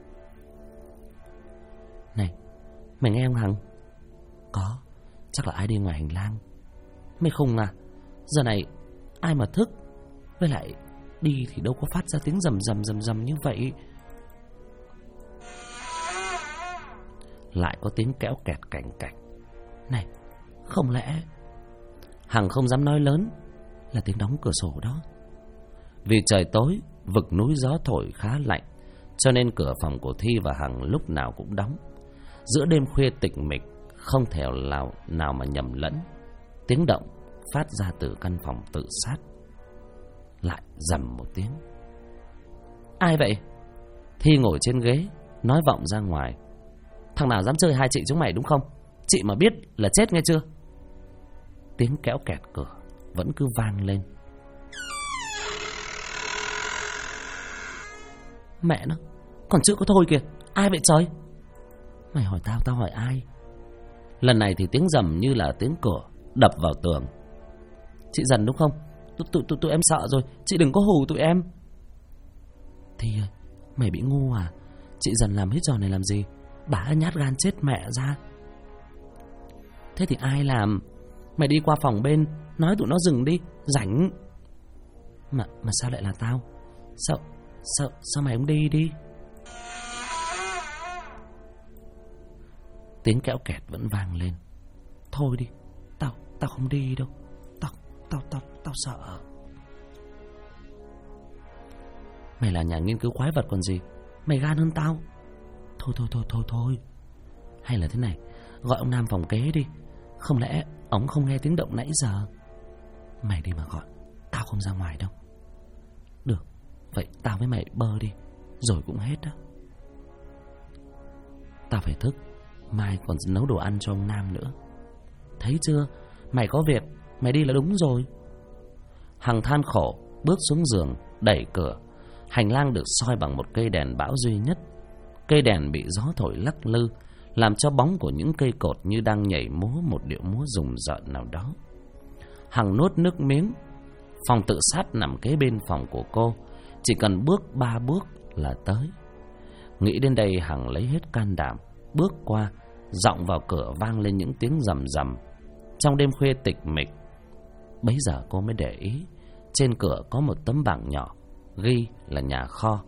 Này, mày nghe không Hằng? Có, chắc là ai đi ngoài hành lang. Mày không à? Giờ này ai mà thức? Với lại đi thì đâu có phát ra tiếng rầm như vậy. Lại có tiếng kéo kẹt cành cạch. Này, không lẽ... Hằng không dám nói lớn, là tiếng đóng cửa sổ đó. Vì trời tối, vực núi gió thổi khá lạnh, cho nên cửa phòng của Thi và Hằng lúc nào cũng đóng. Giữa đêm khuya tịch mịch, không thể nào mà nhầm lẫn. Tiếng động phát ra từ căn phòng tự sát. Lại rầm một tiếng. Ai vậy? Thi ngồi trên ghế, nói vọng ra ngoài. Thằng nào dám chơi hai chị chúng mày đúng không? Chị mà biết là chết nghe chưa? Tiếng kéo kẹt cửa vẫn cứ vang lên. Mẹ nó, còn chưa có thôi kìa. Ai vậy trời? Mày hỏi tao, tao hỏi ai? Lần này thì tiếng rầm như là tiếng cửa đập vào tường. Chị Dần đúng không? Tụi em sợ rồi, chị đừng có hù tụi em. Thì mày bị ngu à? Chị Dần làm hết trò này làm gì? Bà nhát gan chết mẹ ra. Thế thì ai làm? Mày đi qua phòng bên, nói tụi nó dừng đi, rảnh. Mà sao lại là tao? Sao mày không đi đi? Tiếng kéo kẹt vẫn vang lên. Thôi đi, tao không đi đâu. Tao sợ. Mày là nhà nghiên cứu quái vật còn gì, mày gan hơn tao. Thôi. Hay là thế này, gọi ông Nam phòng kế đi. Không lẽ ông không nghe tiếng động nãy giờ? Mày đi mà gọi, tao không ra ngoài đâu. Được, vậy tao với mày bơ đi, rồi cũng hết đó. Tao phải thức, mai còn nấu đồ ăn cho ông Nam nữa. Thấy chưa, mày có việc, mày đi là đúng rồi. Hằng than khổ, bước xuống giường, đẩy cửa. Hành lang được soi bằng một cây đèn bão duy nhất. Cây đèn bị gió thổi lắc lư, làm cho bóng của những cây cột như đang nhảy múa một điệu múa rùng rợn nào đó. Hằng nuốt nước miếng. Phòng tự sát nằm kế bên phòng của cô, chỉ cần bước 3 bước là tới. Nghĩ đến đây, Hằng lấy hết can đảm bước qua. Giọng vào cửa vang lên những tiếng rầm rầm. Trong đêm khuya tịch mịch, bấy giờ cô mới để ý trên cửa có một tấm bảng nhỏ ghi là nhà kho.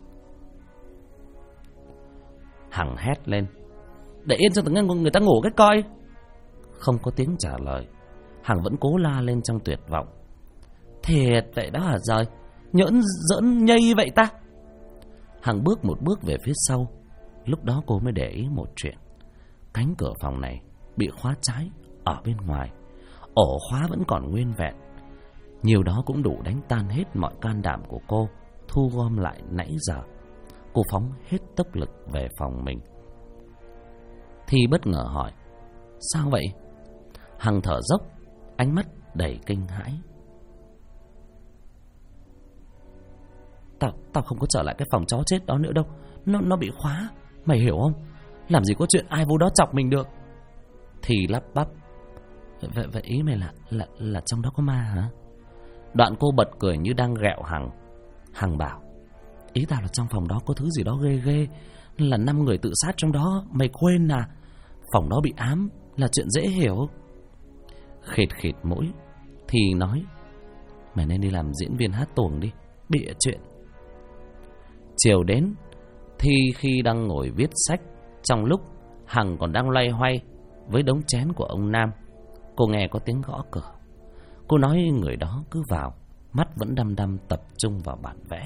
Hằng hét lên: để yên cho người ta ngủ cái coi. Không có tiếng trả lời. Hằng vẫn cố la lên trong tuyệt vọng: thiệt vậy đó hả trời? Nhỡn giỡn nhây vậy ta? Hằng bước một bước về phía sau. Lúc đó cô mới để ý một chuyện. Cánh cửa phòng này bị khóa trái ở bên ngoài. Ổ khóa vẫn còn nguyên vẹn. Nhiều đó cũng đủ đánh tan hết mọi can đảm của cô thu gom lại nãy giờ. Cô phóng hết tốc lực về phòng mình. Thi bất ngờ hỏi: sao vậy? Hằng thở dốc, ánh mắt đầy kinh hãi. Tao không có trở lại cái phòng chó chết đó nữa đâu. Nó bị khóa, mày hiểu không? Làm gì có chuyện ai vô đó chọc mình được. Thì lắp bắp: Vậy ý mày là trong đó có ma hả? Đoạn cô bật cười như đang ghẹo Hằng. Hằng bảo: ý tao là trong phòng đó có thứ gì đó ghê ghê, là 5 người tự sát trong đó, mày quên à? Phòng đó bị ám là chuyện dễ hiểu. Khịt khịt mũi, thì nói: mày nên đi làm diễn viên hát tuồng đi, bịa chuyện. Chiều đến, Thi khi đang ngồi viết sách, trong lúc Hằng còn đang loay hoay với đống chén của ông Nam, cô nghe có tiếng gõ cửa. Cô nói người đó cứ vào mắt vẫn đăm đăm tập trung vào bản vẽ.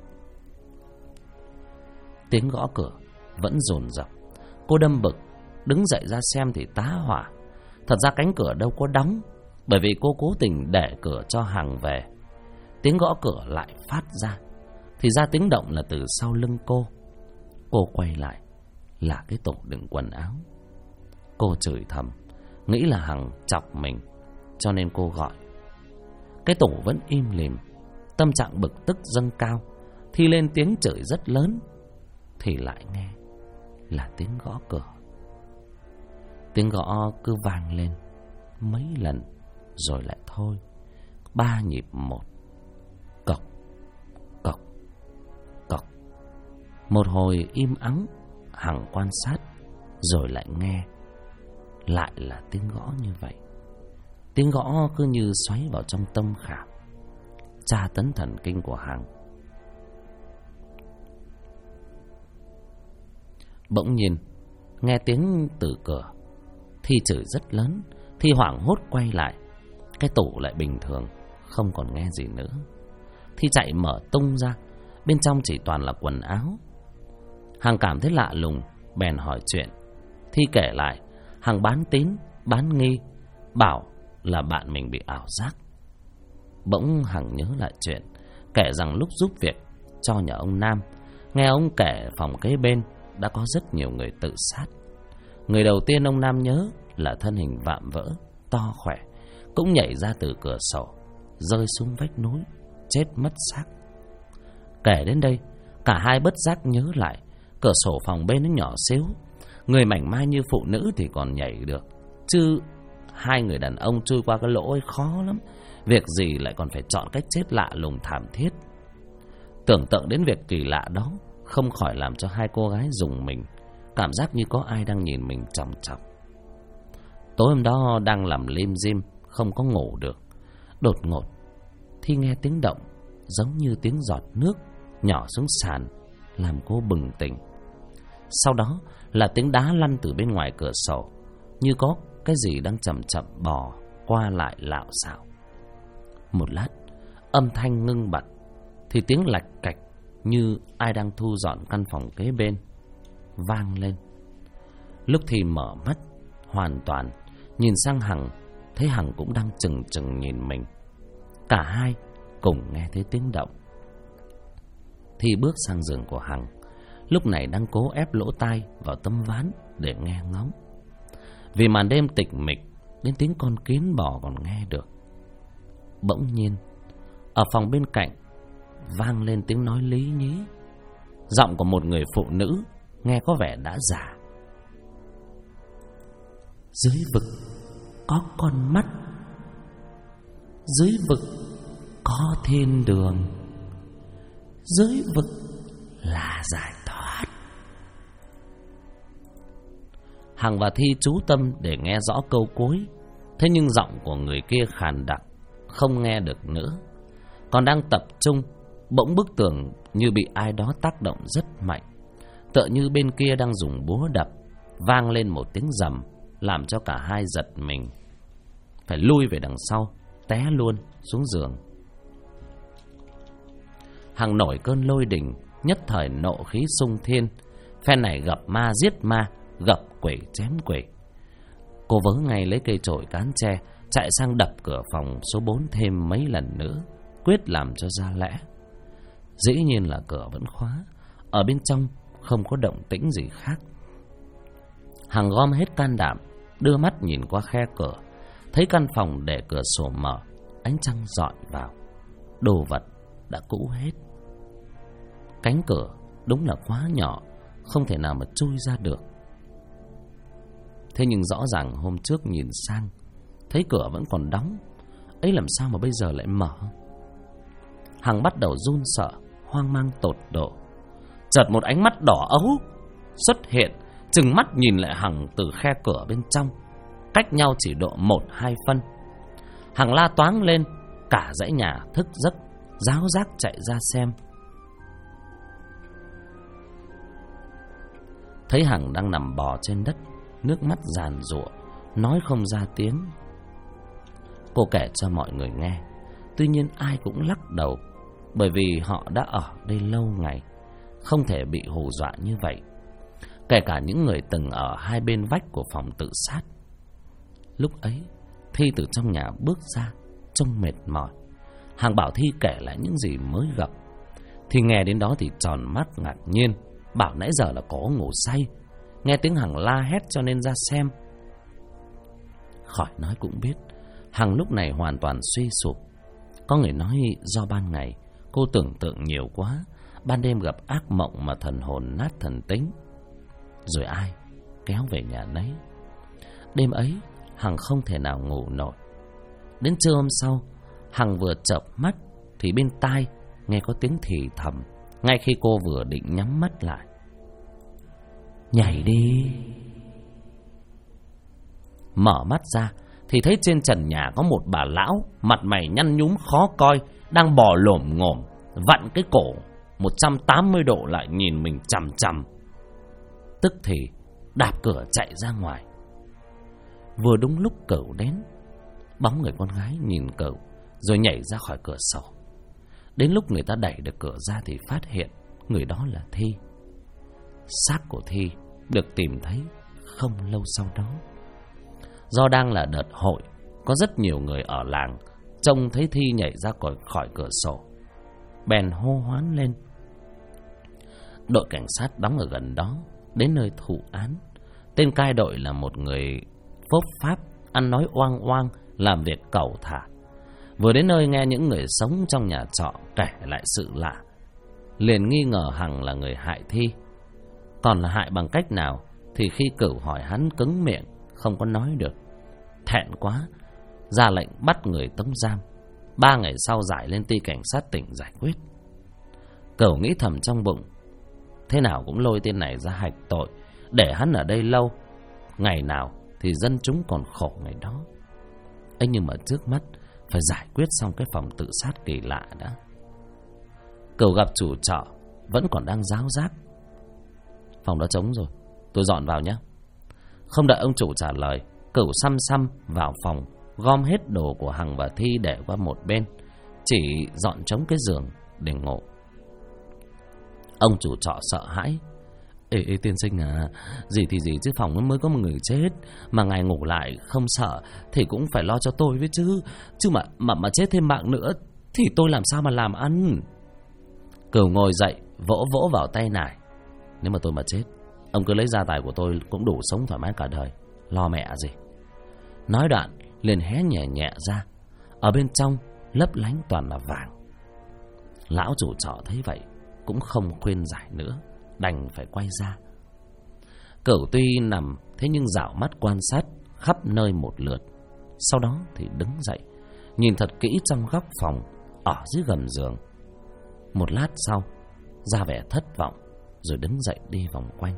Tiếng gõ cửa vẫn dồn dập. Cô đâm bực, đứng dậy ra xem thì tá hỏa. Thật ra cánh cửa đâu có đóng, bởi vì cô cố tình để cửa cho Hằng về. Tiếng gõ cửa lại phát ra, thì ra tiếng động là từ sau lưng cô. Cô quay lại, là cái tủ đựng quần áo. Cô chửi thầm, nghĩ là Hằng chọc mình, cho nên cô gọi. Cái tủ vẫn im lìm. Tâm trạng bực tức dâng cao, Thi lên tiếng chửi rất lớn, thì lại nghe là tiếng gõ cửa. Tiếng gõ cứ vang lên mấy lần rồi lại thôi, 3 nhịp một. Cộc, cộc, cộc. Một hồi im ắng. Hằng quan sát rồi lại nghe lại là tiếng gõ như vậy. Tiếng gõ cứ như xoáy vào trong tâm khảm, tra tấn thần kinh của Hằng. Bỗng nhiên nghe tiếng từ cửa. Thi chửi rất lớn. Thi hoảng hốt quay lại. Cái tủ lại bình thường, không còn nghe gì nữa. Thi chạy mở tung ra, bên trong chỉ toàn là quần áo. Hằng cảm thấy lạ lùng, bèn hỏi chuyện. Thi kể lại, Hằng bán tín, bán nghi, bảo là bạn mình bị ảo giác. Bỗng Hằng nhớ lại chuyện, kể rằng lúc giúp việc cho nhà ông Nam, nghe ông kể phòng kế bên đã có rất nhiều người tự sát. Người đầu tiên ông Nam nhớ là thân hình vạm vỡ, to khỏe, cũng nhảy ra từ cửa sổ, rơi xuống vách núi, chết mất xác. Kể đến đây, cả hai bất giác nhớ lại, cửa sổ phòng bên nó nhỏ xíu, người mảnh mai như phụ nữ thì còn nhảy được, chứ hai người đàn ông chui qua cái lỗ ấy khó lắm. Việc gì lại còn phải chọn cách chết lạ lùng thảm thiết. Tưởng tượng đến việc kỳ lạ đó, không khỏi làm cho hai cô gái rùng mình, cảm giác như có ai đang nhìn mình chòng chọc. Tối hôm đó đang làm lim dim, không có ngủ được. Đột ngột Thi nghe tiếng động giống như tiếng giọt nước nhỏ xuống sàn, làm cô bừng tỉnh. Sau đó là tiếng đá lăn từ bên ngoài cửa sổ, như có cái gì đang chậm chậm bò qua lại lạo xạo. Một lát âm thanh ngưng bặt, thì tiếng lạch cạch như ai đang thu dọn căn phòng kế bên vang lên. Lúc Thi mở mắt hoàn toàn, nhìn sang Hằng, thấy Hằng cũng đang chừng chừng nhìn mình. Cả hai cùng nghe thấy tiếng động. Thi bước sang giường của Hằng, lúc này đang cố ép lỗ tai vào tấm ván để nghe ngóng. Vì màn đêm tịch mịch, đến tiếng con kiến bò còn nghe được. Bỗng nhiên ở phòng bên cạnh vang lên tiếng nói lý nhí, giọng của một người phụ nữ nghe có vẻ đã già. Dưới vực có con mắt, dưới vực có thiên đường, dưới vực là giải thoát. Hằng và Thi chú tâm để nghe rõ câu cuối, thế nhưng giọng của người kia khàn đặc, không nghe được nữa. Còn đang tập trung, bỗng bức tường như bị ai đó tác động rất mạnh, tựa như bên kia đang dùng búa đập. Vang lên một tiếng rầm, làm cho cả hai giật mình, phải lui về đằng sau, té luôn xuống giường. Hằng nổi cơn lôi đình, nhất thời nộ khí xung thiên. Phen này gặp ma giết ma, gặp quỷ chém quỷ. Cô vớ ngay lấy cây chổi cán tre, chạy sang đập cửa phòng số 4 thêm mấy lần nữa, quyết làm cho ra lẽ. Dĩ nhiên là cửa vẫn khóa, ở bên trong không có động tĩnh gì khác. Hằng gom hết can đảm, đưa mắt nhìn qua khe cửa, thấy căn phòng để cửa sổ mở, ánh trăng rọi vào. Đồ vật đã cũ hết. Cánh cửa đúng là quá nhỏ, không thể nào mà chui ra được. Thế nhưng rõ ràng hôm trước nhìn sang, thấy cửa vẫn còn đóng, ấy làm sao mà bây giờ lại mở? Hằng bắt đầu run sợ, hoang mang tột độ. Chợt một ánh mắt đỏ ấu xuất hiện, trừng mắt nhìn lại Hằng từ khe cửa bên trong, cách nhau chỉ độ 1-2 phân. Hằng la toáng lên, cả dãy nhà thức giấc, ráo rác chạy ra xem. Thấy Hằng đang nằm bò trên đất, nước mắt giàn giụa, nói không ra tiếng. Cô kể cho mọi người nghe, Tuy nhiên ai cũng lắc đầu, bởi vì họ đã ở đây lâu ngày, không thể bị hù dọa như vậy. Kể cả những người từng ở hai bên vách của phòng tự sát. Lúc ấy Thi từ trong nhà bước ra, trông mệt mỏi. Hằng bảo Thi kể lại những gì mới gặp. Thi nghe đến đó thì tròn mắt ngạc nhiên, bảo nãy giờ là có ngủ say, nghe tiếng Hằng la hét cho nên ra xem. Khỏi nói cũng biết, Hằng lúc này hoàn toàn suy sụp. Có người nói do ban ngày cô tưởng tượng nhiều quá, ban đêm gặp ác mộng mà thần hồn nát thần tính. Rồi ai kéo về nhà nấy. Đêm ấy Hằng không thể nào ngủ nổi. Đến trưa hôm sau, Hằng vừa chợp mắt thì bên tai nghe có tiếng thì thầm. Ngay khi cô vừa định nhắm mắt lại: "Nhảy đi." Mở mắt ra thì thấy trên trần nhà có một bà lão, mặt mày nhăn nhúm khó coi, đang bò lổm ngổm, vặn cái cổ 180 độ lại nhìn mình chằm chằm. Tức thì đạp cửa chạy ra ngoài. Vừa đúng lúc Cửu đến, bóng người con gái nhìn Cửu rồi nhảy ra khỏi cửa sổ. Đến lúc người ta đẩy được cửa ra thì phát hiện người đó là Thi. Xác của Thi được tìm thấy không lâu sau đó. Do đang là đợt hội, có rất nhiều người ở làng trông thấy Thi nhảy ra khỏi cửa sổ, bèn hô hoán lên. Đội cảnh sát đóng ở gần đó đến nơi thụ án. Tên cai đội là một người phốp pháp, ăn nói oang oang, làm việc cẩu thả. Vừa đến nơi nghe những người sống trong nhà trọ kể lại sự lạ, liền nghi ngờ Hằng là người hại Thi. Còn là hại bằng cách nào thì khi Cửu hỏi hắn cứng miệng, không có nói được. Thẹn quá, ra lệnh bắt người tống giam. 3 ngày sau giải lên ty cảnh sát tỉnh giải quyết. Cửu nghĩ thầm trong bụng, thế nào cũng lôi tên này ra hạch tội, để hắn ở đây lâu, ngày nào thì dân chúng còn khổ ngày đó. ấy nhưng mà trước mắt phải giải quyết xong cái phòng tự sát kỳ lạ đã. Cửu gặp chủ trọ vẫn còn đang ráo rác. Phòng đó trống rồi, tôi dọn vào nhé. Không đợi ông chủ trả lời, Cửu xăm xăm vào phòng, gom hết đồ của Hằng và Thi để qua một bên, chỉ dọn trống cái giường để ngủ. Ông chủ trọ sợ hãi. Ê tiên sinh à, gì thì gì chứ phòng mới có một người chết, mà ngài ngủ lại không sợ thì cũng phải lo cho tôi với chứ. Chứ mà chết thêm mạng nữa thì tôi làm sao mà làm ăn. Cửu ngồi dậy, vỗ vỗ vào tay nải. Nếu mà tôi mà chết, ông cứ lấy gia tài của tôi cũng đủ sống thoải mái cả đời, lo mẹ gì. Nói đoạn liền hé nhẹ nhẹ ra, ở bên trong lấp lánh toàn là vàng. Lão chủ trọ thấy vậy cũng không khuyên giải nữa, đành phải quay ra. Cửu tuy nằm thế nhưng dạo mắt quan sát khắp nơi một lượt, sau đó thì đứng dậy, nhìn thật kỹ trong góc phòng, ở dưới gầm giường. Một lát sau ra vẻ thất vọng, rồi đứng dậy đi vòng quanh.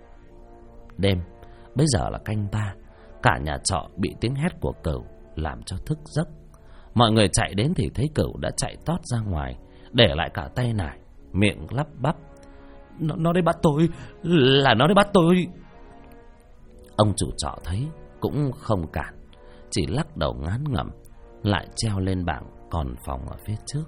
Đêm bây giờ là canh 3, cả nhà trọ bị tiếng hét của Cửu làm cho thức giấc. Mọi người chạy đến thì thấy Cửu đã chạy tót ra ngoài, để lại cả tay nải, miệng lắp bắp. Nó đi bắt tôi, là nó đi bắt tôi. Ông chủ trọ thấy cũng không cản, chỉ lắc đầu ngán ngẩm, lại treo lên bảng còn phòng ở phía trước.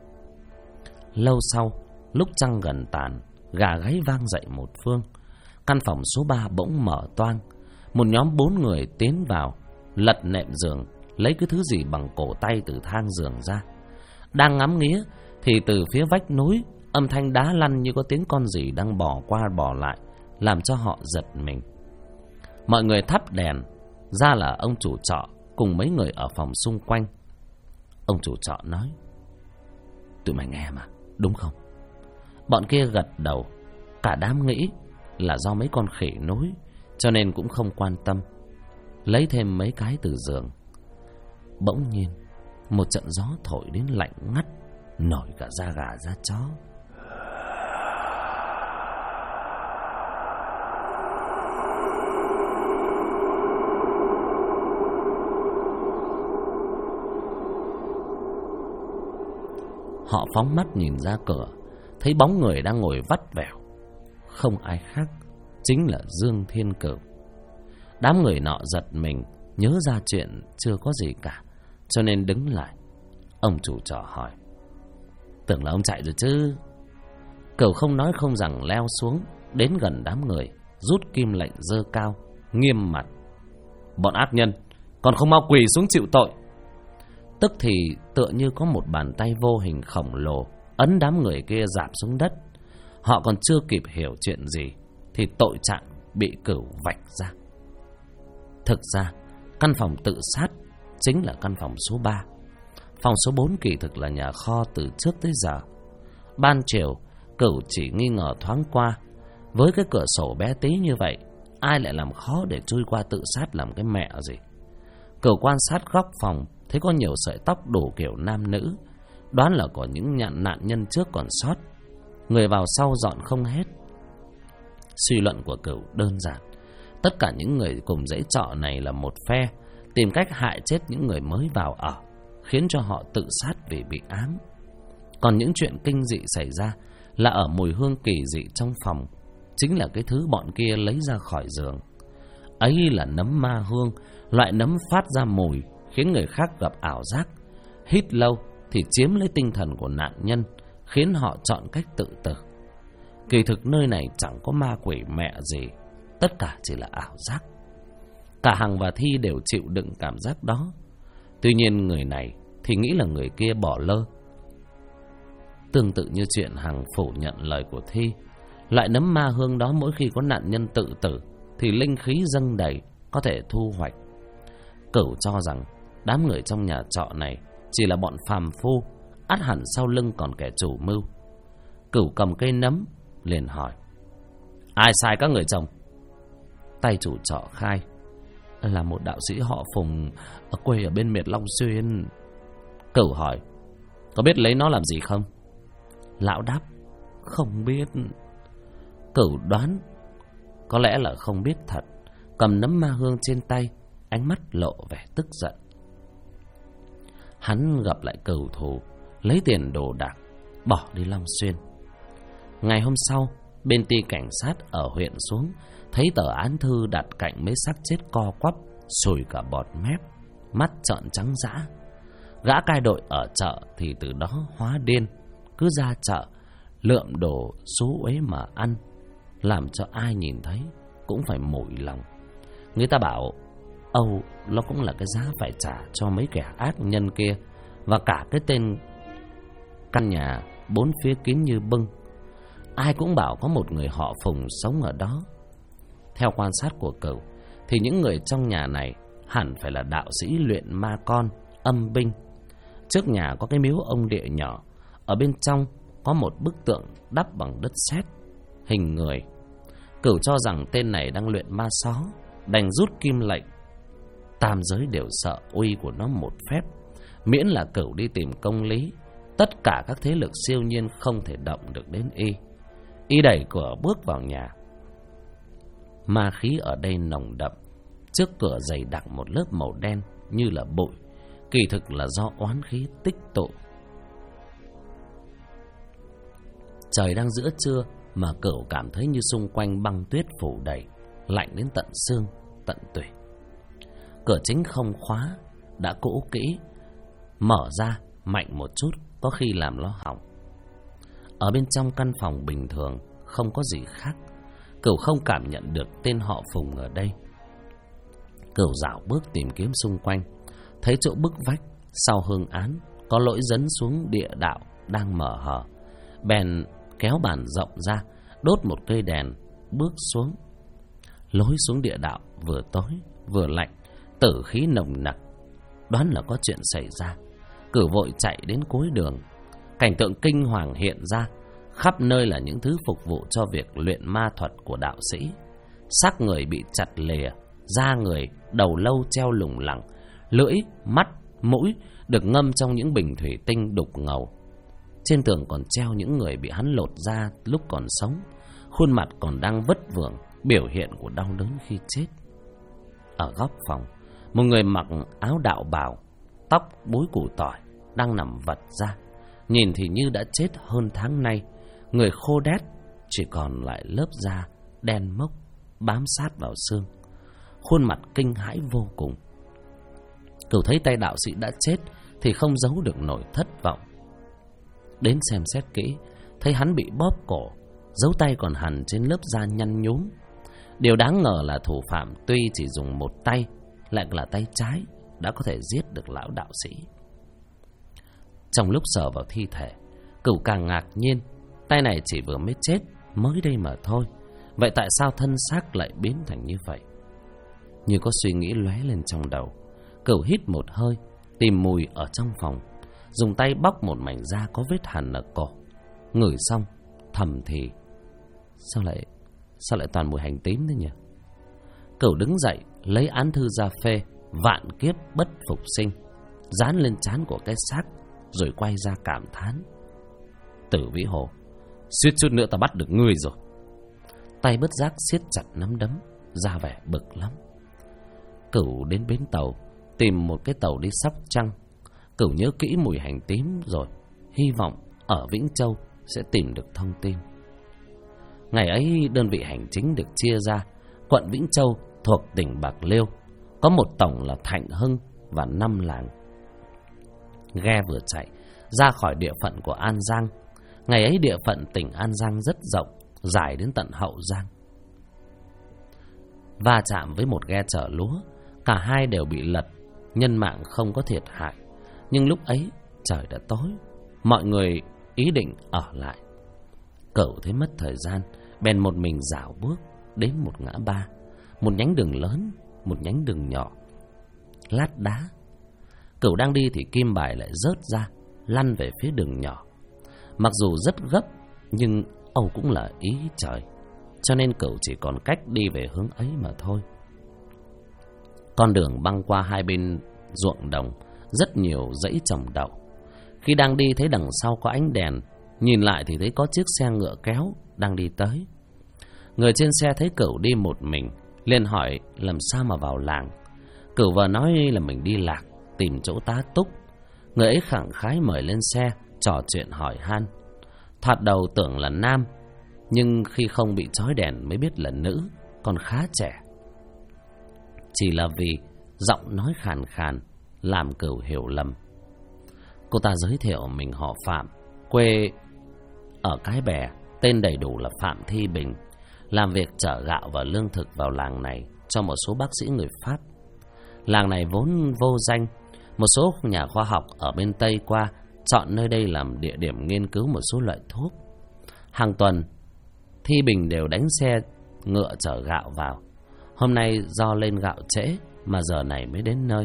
Lâu sau, lúc trăng gần tàn, gà gáy vang dậy một phương. Căn phòng số 3 bỗng mở toang. Một nhóm 4 người tiến vào, lật nệm giường, lấy cái thứ gì bằng cổ tay từ thang giường ra. Đang ngắm nghía thì từ phía vách núi, âm thanh đá lăn như có tiếng con gì đang bò qua bò lại, làm cho họ giật mình. Mọi người thắp đèn, ra là ông chủ trọ cùng mấy người ở phòng xung quanh. Ông chủ trọ nói: tụi mày nghe mà, đúng không? Bọn kia gật đầu. Cả đám nghĩ là do mấy con khỉ nối, cho nên cũng không quan tâm, lấy thêm mấy cái từ giường. Bỗng nhiên một trận gió thổi đến lạnh ngắt, nổi cả da gà da chó. Họ phóng mắt nhìn ra cửa, thấy bóng người đang ngồi vắt vẻo, không ai khác chính là Dương Thiên Cửu. Đám người nọ giật mình, nhớ ra chuyện chưa có gì cả, cho nên đứng lại. Ông chủ trọ hỏi. Tưởng là ông chạy rồi chứ. Cửu không nói không rằng leo xuống, đến gần đám người, rút kim lệnh giơ cao, nghiêm mặt. Bọn ác nhân, còn không mau quỳ xuống chịu tội. Tức thì tựa như có một bàn tay vô hình khổng lồ ấn đám người kia rạp xuống đất. Họ còn chưa kịp hiểu chuyện gì thì tội trạng bị Cửu vạch ra. Thực ra căn phòng tự sát chính là căn phòng số 3. Phòng số 4 kỳ thực là nhà kho từ trước tới giờ. Ban chiều Cửu chỉ nghi ngờ thoáng qua, với cái cửa sổ bé tí như vậy, ai lại làm khó để chui qua tự sát làm cái mẹ gì. Cửu quan sát góc phòng, thấy có nhiều sợi tóc đủ kiểu nam nữ, đoán là có những nạn nhân trước còn sót, người vào sau dọn không hết. Suy luận của Cửu đơn giản, tất cả những người cùng dãy trọ này là một phe, tìm cách hại chết những người mới vào ở, khiến cho họ tự sát vì bị ám. Còn những chuyện kinh dị xảy ra là ở mùi hương kỳ dị trong phòng, chính là cái thứ bọn kia lấy ra khỏi giường. Ấy là nấm ma hương, loại nấm phát ra mùi khiến người khác gặp ảo giác, hít lâu thì chiếm lấy tinh thần của nạn nhân, khiến họ chọn cách tự tử. Kỳ thực nơi này chẳng có ma quỷ mẹ gì, tất cả chỉ là ảo giác. Cả Hằng và Thi đều chịu đựng cảm giác đó. Tuy nhiên người này thì nghĩ là người kia bỏ lơ. Tương tự như chuyện Hằng phủ nhận lời của Thi, loại nấm ma hương đó mỗi khi có nạn nhân tự tử thì linh khí dâng đầy, có thể thu hoạch. Cửu cho rằng đám người trong nhà trọ này chỉ là bọn phàm phu, ắt hẳn sau lưng còn kẻ chủ mưu. Cửu cầm cây nấm liền hỏi: ai sai các người chồng? Tay chủ trọ khai: là một đạo sĩ họ Phùng, ở quê ở bên miệt Long Xuyên. Cửu hỏi: có biết lấy nó làm gì không? Lão đáp: không biết. Cửu đoán có lẽ là không biết thật, cầm nấm ma hương trên tay, ánh mắt lộ vẻ tức giận. Hắn gặp lại cửu thù, lấy tiền đồ đạc, bỏ đi Long Xuyên. Ngày hôm sau, bên ty cảnh sát ở huyện xuống, thấy tờ án thư đặt cạnh mấy xác chết co quắp, sùi cả bọt mép, mắt trợn trắng dã. Gã cai đội ở chợ thì từ đó hóa điên, cứ ra chợ lượm đồ xú uế mà ăn, làm cho ai nhìn thấy cũng phải mủi lòng. Người ta bảo Âu nó cũng là cái giá phải trả cho mấy kẻ ác nhân kia, và cả cái tên căn nhà bốn phía kín như bưng. Ai cũng bảo có một người họ Phùng sống ở đó. Theo quan sát của Cửu thì những người trong nhà này hẳn phải là đạo sĩ luyện ma con, âm binh. Trước nhà có cái miếu ông địa nhỏ, ở bên trong có một bức tượng đắp bằng đất sét, hình người. Cửu cho rằng tên này đang luyện ma xó, đành rút kim lệnh. Tam giới đều sợ uy của nó một phép, miễn là Cửu đi tìm công lý, tất cả các thế lực siêu nhiên không thể động được đến y. Y đẩy cửa bước vào nhà. Ma khí ở đây nồng đậm, trước cửa dày đặc một lớp màu đen như là bụi, kỳ thực là do oán khí tích tụ. Trời đang giữa trưa mà Cửu cảm thấy như xung quanh băng tuyết phủ đầy, lạnh đến tận xương, tận tủy. Cửa chính không khóa, đã cũ kỹ, mở ra mạnh một chút có khi làm nó hỏng. Ở bên trong căn phòng bình thường không có gì khác, Cửu không cảm nhận được tên họ Phùng ở đây. Cửu dạo bước tìm kiếm xung quanh, thấy chỗ bức vách sau hương án có lỗi dẫn xuống địa đạo đang mở hở, bèn kéo bàn rộng ra, đốt một cây đèn, bước xuống. Lối xuống địa đạo vừa tối vừa lạnh, tử khí nồng nặc, đoán là có chuyện xảy ra. Cửu vội chạy đến cuối đường. Cảnh tượng kinh hoàng hiện ra, khắp nơi là những thứ phục vụ cho việc luyện ma thuật của đạo sĩ. Xác người bị chặt lìa, da người, đầu lâu treo lủng lẳng, lưỡi, mắt, mũi được ngâm trong những bình thủy tinh đục ngầu. Trên tường còn treo những người bị hắn lột da lúc còn sống, khuôn mặt còn đang vất vưởng, biểu hiện của đau đớn khi chết. Ở góc phòng, một người mặc áo đạo bào, tóc búi củ tỏi đang nằm vật ra, nhìn thì như đã chết hơn tháng nay. Người khô đét, chỉ còn lại lớp da đen mốc bám sát vào xương, khuôn mặt kinh hãi vô cùng. Cửu thấy tay đạo sĩ đã chết thì không giấu được nỗi thất vọng. Đến xem xét kỹ, thấy hắn bị bóp cổ, dấu tay còn hằn trên lớp da nhăn nhúm. Điều đáng ngờ là thủ phạm tuy chỉ dùng một tay, lại là tay trái, đã có thể giết được lão đạo sĩ. Trong lúc sờ vào thi thể, Cửu càng ngạc nhiên. Tay này chỉ vừa mới chết mới đây mà thôi, vậy tại sao thân xác lại biến thành như vậy? Như có suy nghĩ lóe lên trong đầu, Cửu hít một hơi, tìm mùi ở trong phòng, dùng tay bóc một mảnh da có vết hằn ở cổ, ngửi xong thầm thì sao lại toàn mùi hành tím thế nhỉ? Cửu đứng dậy, lấy án thư ra phê vạn kiếp bất phục sinh, dán lên trán của cái xác, rồi quay ra cảm thán: Tử Vĩ Hồ, suýt chút nữa ta bắt được ngươi rồi. Tay bất giác siết chặt nắm đấm, ra vẻ bực lắm. Cửu đến bến tàu, tìm một cái tàu đi Sóc Trăng. Cửu nhớ kỹ mùi hành tím rồi, hy vọng ở Vĩnh Châu sẽ tìm được thông tin. Ngày ấy đơn vị hành chính được chia ra. Quận Vĩnh Châu thuộc tỉnh Bạc Liêu, có một tổng là Thạnh Hưng và 5 làng. Ghe vừa chạy ra khỏi địa phận của An Giang. Ngày ấy địa phận tỉnh An Giang rất rộng, dài đến tận Hậu Giang. Va chạm với một ghe chở lúa, cả hai đều bị lật, nhân mạng không có thiệt hại. Nhưng lúc ấy trời đã tối, mọi người ý định ở lại. Cửu thấy mất thời gian, bèn một mình dạo bước đến một ngã ba, một nhánh đường lớn, một nhánh đường nhỏ, lát đá. Cửu đang đi thì kim bài lại rớt ra, lăn về phía đường nhỏ. Mặc dù rất gấp, nhưng âu cũng là ý trời, cho nên Cửu chỉ còn cách đi về hướng ấy mà thôi. Con đường băng qua hai bên ruộng đồng, rất nhiều dãy trồng đậu. Khi đang đi thấy đằng sau có ánh đèn, nhìn lại thì thấy có chiếc xe ngựa kéo đang đi tới. Người trên xe thấy Cửu đi một mình, liền hỏi làm sao mà vào làng. Cửu vừa nói là mình đi lạc, tìm chỗ tá túc. Người ấy khẳng khái mời lên xe, trò chuyện hỏi han. Thoạt đầu tưởng là nam, nhưng khi không bị trói đèn mới biết là nữ, còn khá trẻ. Chỉ là vì giọng nói khàn khàn làm Cửu hiểu lầm. Cô ta giới thiệu mình họ Phạm, quê ở Cái Bè, tên đầy đủ là Phạm Thi Bình, làm việc chở gạo và lương thực vào làng này cho một số bác sĩ người Pháp. Làng này vốn vô danh, một số nhà khoa học ở bên Tây qua chọn nơi đây làm địa điểm nghiên cứu một số loại thuốc. Hàng tuần, Thi Bình đều đánh xe ngựa chở gạo vào. Hôm nay do lên gạo trễ mà giờ này mới đến nơi.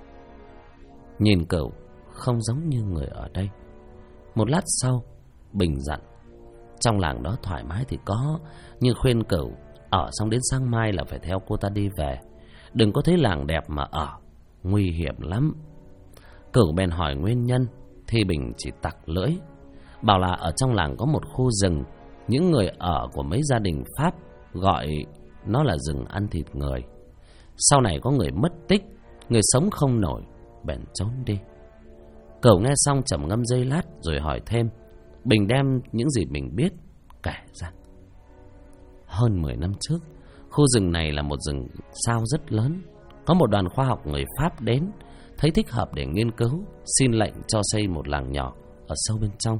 Nhìn Cửu không giống như người ở đây. Một lát sau, Bình dặn: trong làng đó thoải mái thì có, nhưng khuyên Cửu ở xong đến sáng mai là phải theo cô ta đi về. Đừng có thấy làng đẹp mà ở, nguy hiểm lắm. Cửu bèn hỏi nguyên nhân, Thi Bình chỉ tặc lưỡi, bảo là ở trong làng có một khu rừng, những người ở của mấy gia đình Pháp gọi nó là rừng ăn thịt người. Sau này có người mất tích, người sống không nổi, bèn trốn đi. Cửu nghe xong trầm ngâm giây lát rồi hỏi thêm. Bình đem những gì mình biết kể ra. Hơn 10 năm trước, khu rừng này là một rừng sao rất lớn. Có một đoàn khoa học người Pháp đến, thấy thích hợp để nghiên cứu, xin lệnh cho xây một làng nhỏ ở sâu bên trong.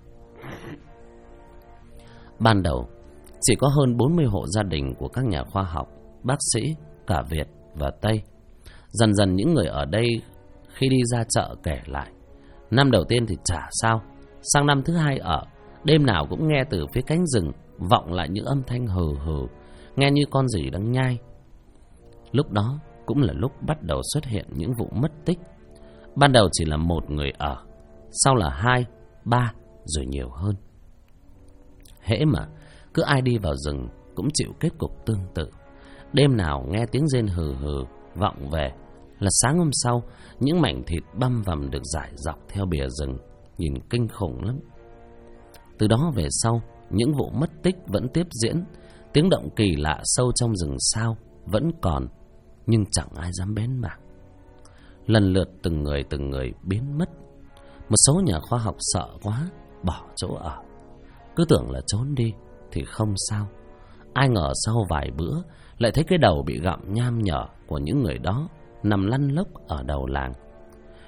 Ban đầu chỉ có hơn 40 hộ gia đình của các nhà khoa học, bác sĩ cả Việt và Tây. Dần dần những người ở đây khi đi ra chợ kể lại, năm đầu tiên thì chả sao, sang năm thứ hai ở, đêm nào cũng nghe từ phía cánh rừng vọng lại những âm thanh hừ hừ, nghe như con gì đang nhai. Lúc đó cũng là lúc bắt đầu xuất hiện những vụ mất tích. Ban đầu chỉ là một người ở, sau là 2, 3 rồi nhiều hơn. Hễ mà cứ ai đi vào rừng cũng chịu kết cục tương tự. Đêm nào nghe tiếng rên hừ hừ vọng về là sáng hôm sau những mảnh thịt băm vằm được rải dọc theo bìa rừng, nhìn kinh khủng lắm. Từ đó về sau, những vụ mất tích vẫn tiếp diễn, tiếng động kỳ lạ sâu trong rừng sao vẫn còn, nhưng chẳng ai dám bén mảng. Lần lượt từng người biến mất. Một số nhà khoa học sợ quá, bỏ chỗ ở, cứ tưởng là trốn đi thì không sao. Ai ngờ sau vài bữa lại thấy cái đầu bị gặm nham nhở của những người đó nằm lăn lóc ở đầu làng.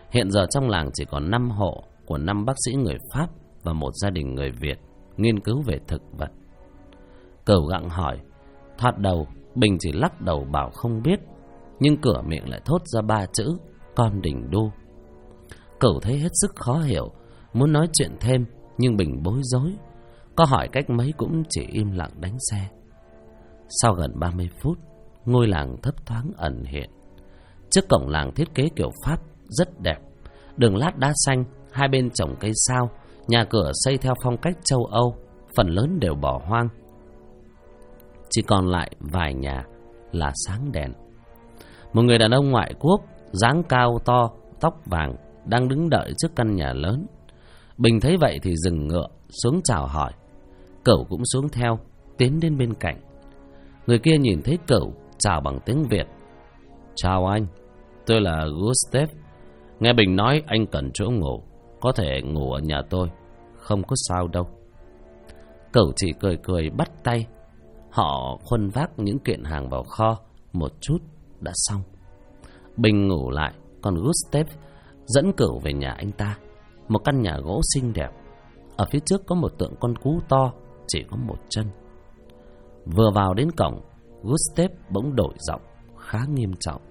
Hiện giờ trong làng chỉ còn 5 hộ của 5 bác sĩ người Pháp và một gia đình người Việt nghiên cứu về thực vật. Cửu gặng hỏi. Thoạt đầu Bình chỉ lắc đầu bảo không biết, nhưng cửa miệng lại thốt ra 3 chữ Con Đình Đu. Cửu thấy hết sức khó hiểu, muốn nói chuyện thêm, nhưng Bình bối rối, có hỏi cách mấy cũng chỉ im lặng đánh xe. Sau gần 30 phút, ngôi làng thấp thoáng ẩn hiện. Trước cổng làng thiết kế kiểu Pháp rất đẹp, đường lát đá xanh, hai bên trồng cây sao, nhà cửa xây theo phong cách châu Âu, phần lớn đều bỏ hoang. Chỉ còn lại vài nhà là sáng đèn. Một người đàn ông ngoại quốc, dáng cao to, tóc vàng, đang đứng đợi trước căn nhà lớn. Bình thấy vậy thì dừng ngựa xuống chào hỏi. Cửu cũng xuống theo, tiến đến bên cạnh. Người kia nhìn thấy Cửu, chào bằng tiếng Việt. Chào anh, tôi là Gustav. Nghe Bình nói anh cần chỗ ngủ, có thể ngủ ở nhà tôi, không có sao đâu. Cửu chỉ cười cười bắt tay. Họ khuân vác những kiện hàng vào kho, một chút đã xong. Bình ngủ lại, còn Gustav dẫn Cửu về nhà anh ta. Một căn nhà gỗ xinh đẹp. Ở phía trước có một tượng con cú to, chỉ có một chân. Vừa vào đến cổng, Gustav bỗng đổi giọng, khá nghiêm trọng.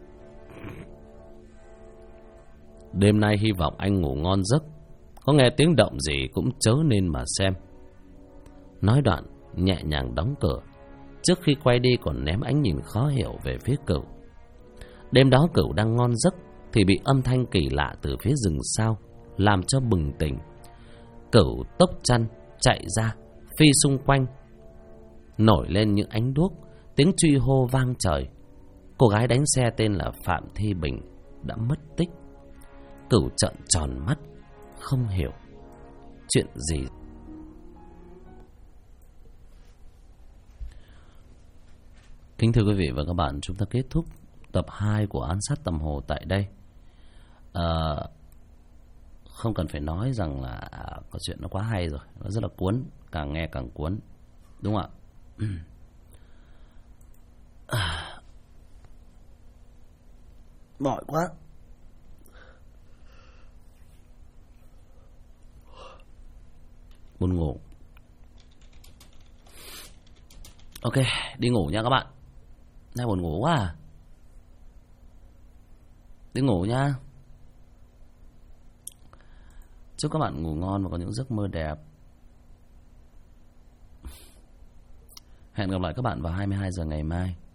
Đêm nay hy vọng anh ngủ ngon giấc. Có nghe tiếng động gì cũng chớ nên mà xem. Nói đoạn, nhẹ nhàng đóng cửa. Trước khi quay đi còn ném ánh nhìn khó hiểu về phía Cửu. Đêm đó Cửu đang ngon giấc thì bị âm thanh kỳ lạ từ phía rừng sau làm cho bừng tỉnh. Cửu tốc chăn chạy ra, phi xung quanh. Nổi lên những ánh đuốc, tiếng truy hô vang trời. Cô gái đánh xe tên là Phạm Thi Bình đã mất tích. Cửu trợn tròn mắt, không hiểu chuyện gì. Kính thưa quý vị và các bạn, chúng ta kết thúc tập 2 của Án Sát Tầm Hồ tại đây. Không cần phải nói rằng là câu chuyện nó quá hay rồi, nó rất là cuốn, càng nghe càng cuốn, đúng không ạ? Mỏi quá. Buồn ngủ. Ok, đi ngủ nha các bạn. Nay buồn ngủ quá à. Đi ngủ nha. Chúc các bạn ngủ ngon và có những giấc mơ đẹp. Hẹn gặp lại các bạn vào 22 giờ ngày mai.